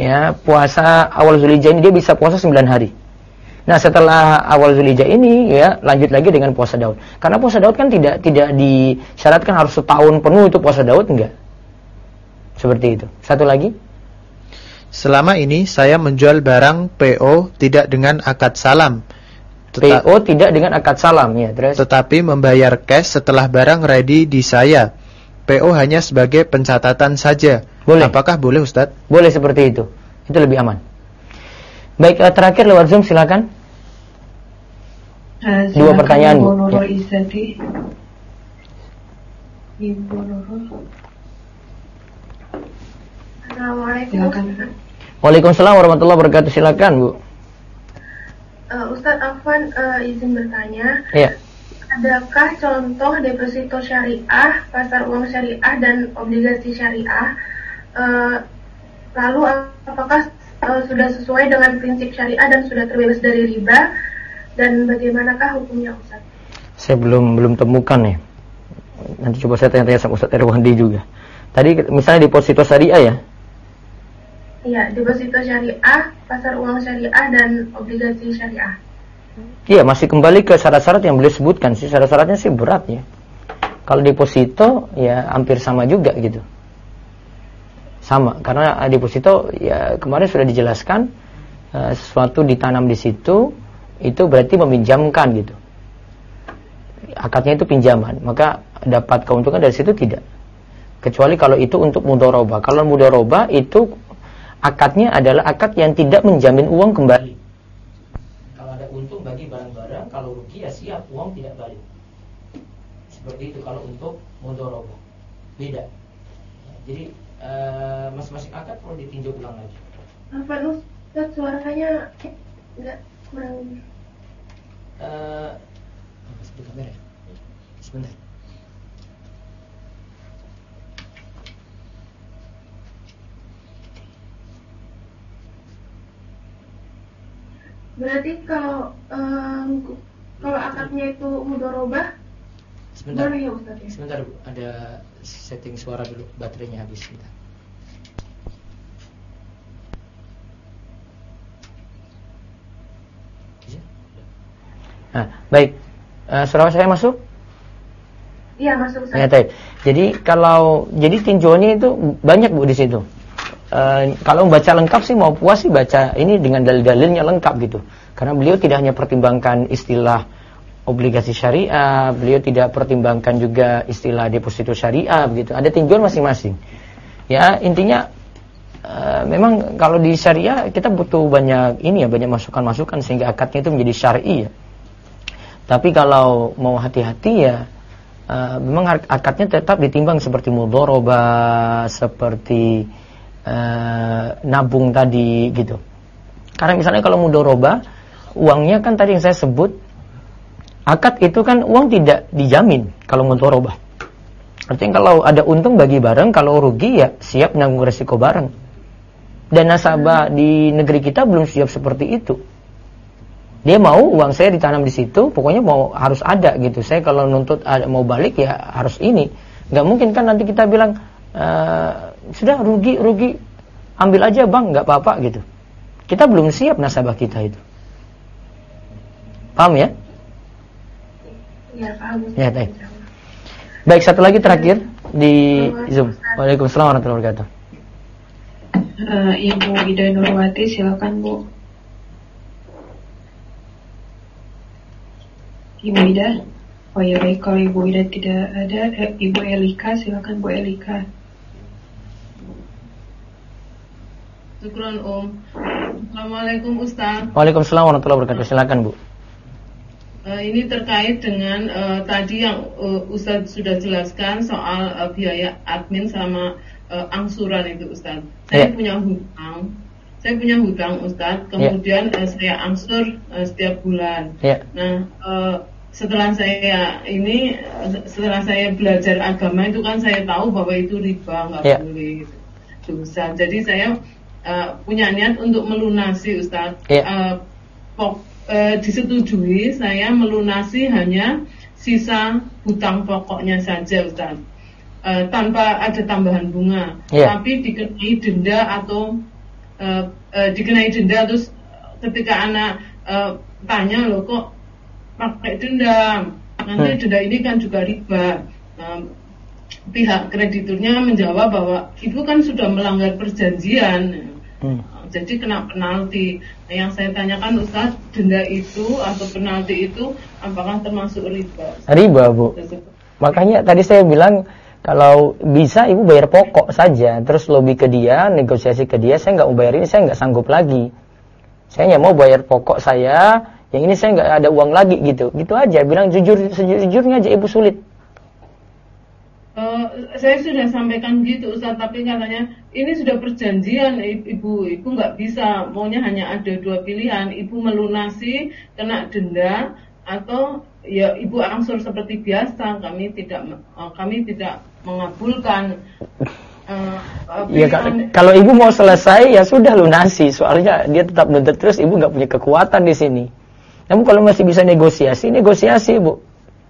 awal Zulhijjah ini dia bisa puasa 9 hari. Nah, setelah awal Zulhijjah ini ya lanjut lagi dengan puasa Daud. Karena puasa Daud kan tidak disyaratkan harus setahun penuh itu puasa Daud, enggak. Seperti itu. Satu lagi. Selama ini saya menjual barang PO tidak dengan akad salam. PO tidak dengan akad salam ya, terus. Tetapi membayar cash setelah barang ready di saya. PO hanya sebagai pencatatan saja. Boleh. Apakah boleh Ustadz? Boleh seperti itu. Itu lebih aman. Baik, terakhir lewat Zoom silakan. Dua pertanyaan Bu. Nurul Izadi. Ibu Nurul. Assalamualaikum. Waalaikumsalam warahmatullahi wabarakatuh. Silakan Bu. Ustadz Afwan izin bertanya. Iya. Adakah contoh deposito syariah, pasar uang syariah dan obligasi syariah? Lalu apakah sudah sesuai dengan prinsip syariah dan sudah terbebas dari riba, dan bagaimanakah hukumnya Ustaz? Saya belum temukan ya. Nanti coba saya tanya-tanya sama Ustaz Erwandi juga. Tadi misalnya deposito syariah ya? Iya, deposito syariah, pasar uang syariah dan obligasi syariah. Iya, masih kembali ke syarat-syarat yang beliau sebutkan sih. Syarat-syaratnya sih berat ya. Kalau deposito ya hampir sama juga gitu. Sama, karena deposito ya kemarin sudah dijelaskan sesuatu ditanam di situ itu berarti meminjamkan gitu. Akadnya itu pinjaman, maka dapat keuntungan dari situ tidak. Kecuali kalau itu untuk mudharabah. Kalau mudharabah itu akadnya adalah akad yang tidak menjamin uang kembali. Kalau ada untung bagi barang-barang, kalau rugi ya siap, uang tidak balik. Seperti itu kalau untuk mudharabah. Beda. Jadi masing-masing akad perlu ditinjau ulang lagi. Apa Ustaz, suaranya enggak kurang. Sebentar kamera. Sebentar. Berarti kalau akadnya itu mudharabah, sebentar. boleh ya Ustaz ya? Sebentar Bu, ada setting suara dulu, baterainya habis. Sebentar. Nah, baik. Suara saya masuk? Iya, masuk Ustaz. Ya, baik. Jadi tinjauannya itu banyak Bu di situ. Kalau membaca lengkap sih mau puas sih baca ini dengan dalil-dalilnya lengkap gitu. Karena beliau tidak hanya pertimbangkan istilah obligasi syariah, beliau tidak pertimbangkan juga istilah deposito syariah begitu. Ada tinjauan masing-masing. Ya, intinya memang kalau di syariah kita butuh banyak masukan-masukan sehingga akadnya itu menjadi syar'i ya. Tapi kalau mau hati-hati ya memang akadnya tetap ditimbang seperti mudharabah, seperti nabung tadi gitu. Karena misalnya kalau mudharabah, uangnya kan tadi yang saya sebut, akad itu kan uang tidak dijamin kalau mudharabah. Artinya kalau ada untung bagi bareng, kalau rugi ya siap nanggung resiko bareng. Dan nasabah di negeri kita belum siap seperti itu. Dia mau uang saya ditanam di situ, pokoknya harus ada gitu. Saya kalau nuntut mau balik ya harus ini. Nggak mungkin kan nanti kita bilang sudah rugi ambil aja bang, nggak apa-apa gitu. Kita belum siap nasabah kita itu. Paham ya? Iya, paham. Ya, baik. Baik, satu lagi terakhir di Zoom. Waalaikumsalam warahmatullahi wabarakatuh. Ibu Ida Nurwati, silakan Bu. Ibu Ida. Oh ya baik, kalau Ibu Ida tidak ada, Ibu Elika, silakan Bu Elika. Syukron Assalamualaikum Ustaz. Waalaikumsalam warahmatullahi wabarakatuh. Silakan Bu. Ini terkait dengan tadi yang Ustaz sudah jelaskan soal biaya admin sama angsuran itu Ustaz. Saya punya hutang Ustaz. Kemudian saya angsur setiap bulan. Nah, setelah saya belajar agama itu kan saya tahu bahwa itu riba, nggak boleh dosa. Jadi saya punya niat untuk melunasi Ustaz. Disetujui saya melunasi hanya sisa hutang pokoknya saja Ustaz, tanpa ada tambahan bunga, tapi dikenai denda atau dikenai denda. Terus ketika anak tanya loh kok pakai denda, nanti denda ini kan juga riba. Pihak krediturnya menjawab bahwa ibu kan sudah melanggar perjanjian, jadi kena penalti. Nah, yang saya tanyakan Ustaz, denda itu atau penalti itu apakah termasuk riba? Riba Bu. Makanya tadi saya bilang kalau bisa ibu bayar pokok saja, terus lobby ke dia, negosiasi ke dia, saya nggak mau bayar ini, saya nggak sanggup lagi. Saya nggak mau bayar pokok saya, yang ini saya nggak ada uang lagi gitu. Gitu aja, bilang sejujurnya aja ibu sulit. Saya sudah sampaikan gitu Ustaz, tapi katanya ini sudah perjanjian ibu nggak bisa, maunya hanya ada dua pilihan, ibu melunasi kena denda atau ya ibu angsur seperti biasa. Kami tidak mengabulkan. Kalau ibu mau selesai ya sudah lunasi, soalnya dia tetap nuntut terus, ibu nggak punya kekuatan di sini. Namun kalau masih bisa negosiasi Bu.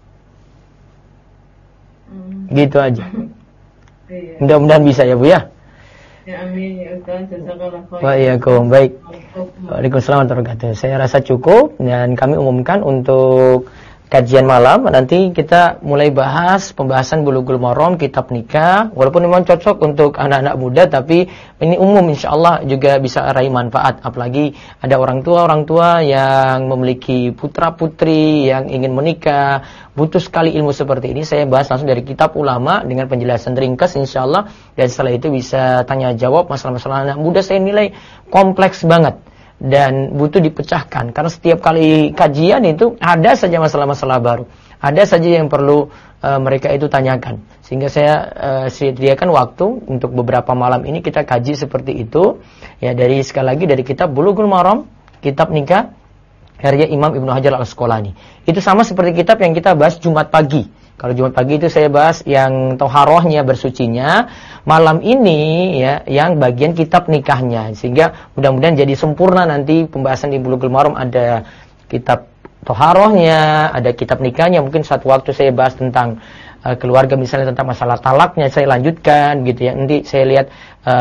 Gitu aja. Mudah-mudahan bisa ya Bu ya. Ya amin ya Ustaz, jazakallahu khairan. Waalaikumsalam. Baik. Waalaikumsalam warahmatullahi wabarakatuh. Saya rasa cukup dan kami umumkan untuk kajian malam nanti kita mulai bahas pembahasan Bulughul Maram, kitab nikah. Walaupun memang cocok untuk anak-anak muda, tapi ini umum insyaallah juga bisa raih manfaat. Apalagi ada orang tua yang memiliki putra-putri yang ingin menikah, butuh sekali ilmu seperti ini. Saya bahas langsung dari kitab ulama dengan penjelasan ringkas insyaallah, dan setelah itu bisa tanya jawab masalah-masalah anak muda. Saya nilai kompleks banget dan butuh dipecahkan, karena setiap kali kajian itu ada saja masalah-masalah baru, ada saja yang perlu mereka itu tanyakan, sehingga saya sediakan waktu untuk beberapa malam ini kita kaji seperti itu ya, dari sekali lagi dari kitab Bulughul Maram, kitab nikah karya Imam Ibnu Hajar Al-Asqalani. Itu sama seperti kitab yang kita bahas Jumat pagi. Kalau Jumat pagi itu saya bahas yang toharohnya, bersucinya. Malam ini ya yang bagian kitab nikahnya, sehingga mudah-mudahan jadi sempurna nanti pembahasan di Bulughul Maram. Ada kitab toharohnya, ada kitab nikahnya. Mungkin satu waktu saya bahas tentang keluarga, misalnya tentang masalah talaknya saya lanjutkan gitu ya. Nanti saya lihat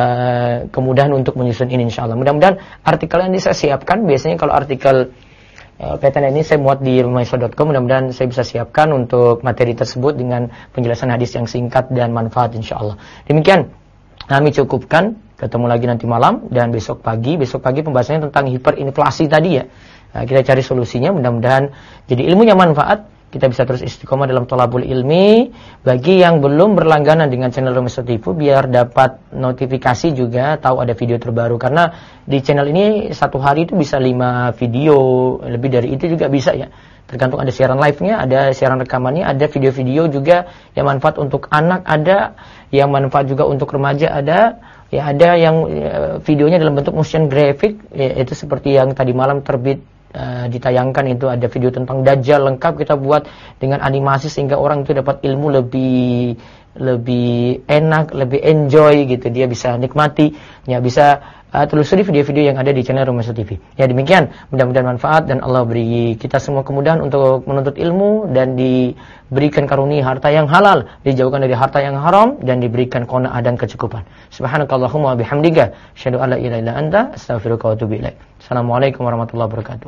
kemudahan untuk menyusun ini insyaallah. Mudah-mudahan artikel yang saya siapkan, biasanya kalau artikel Kaitan ini saya muat di rumahiswa.com, mudah-mudahan saya bisa siapkan untuk materi tersebut dengan penjelasan hadis yang singkat dan manfaat insyaallah. Demikian kami cukupkan, ketemu lagi nanti malam dan besok pagi pembahasannya tentang hiperinflasi tadi ya. Nah, kita cari solusinya, mudah-mudahan jadi ilmunya manfaat, kita bisa terus istiqomah dalam thalabul ilmi. Bagi yang belum berlangganan dengan channel Rumahiswa TV, biar dapat notifikasi juga tahu ada video terbaru, karena di channel ini satu hari itu bisa 5 video, lebih dari itu juga bisa ya, tergantung ada siaran live-nya, ada siaran rekamannya, ada video-video juga yang manfaat untuk anak, ada yang manfaat juga untuk remaja, ada ya, ada yang videonya dalam bentuk motion graphic ya, itu seperti yang tadi malam terbit ditayangkan, itu ada video tentang Dajjal lengkap kita buat dengan animasi sehingga orang itu dapat ilmu lebih enak, lebih enjoy gitu, dia bisa nikmati ya, bisa telusuri video-video yang ada di channel Rumahiswa TV. Ya demikian, mudah-mudahan manfaat dan Allah beri kita semua kemudahan untuk menuntut ilmu dan diberikan karunia harta yang halal, dijauhkan dari harta yang haram dan diberikan qanaah dan kecukupan. Subhanakallahumma wa bihamdika asyhadu an la ilaha illa anta astaghfiruka wa atubu ilaik. Assalamualaikum warahmatullahi wabarakatuh.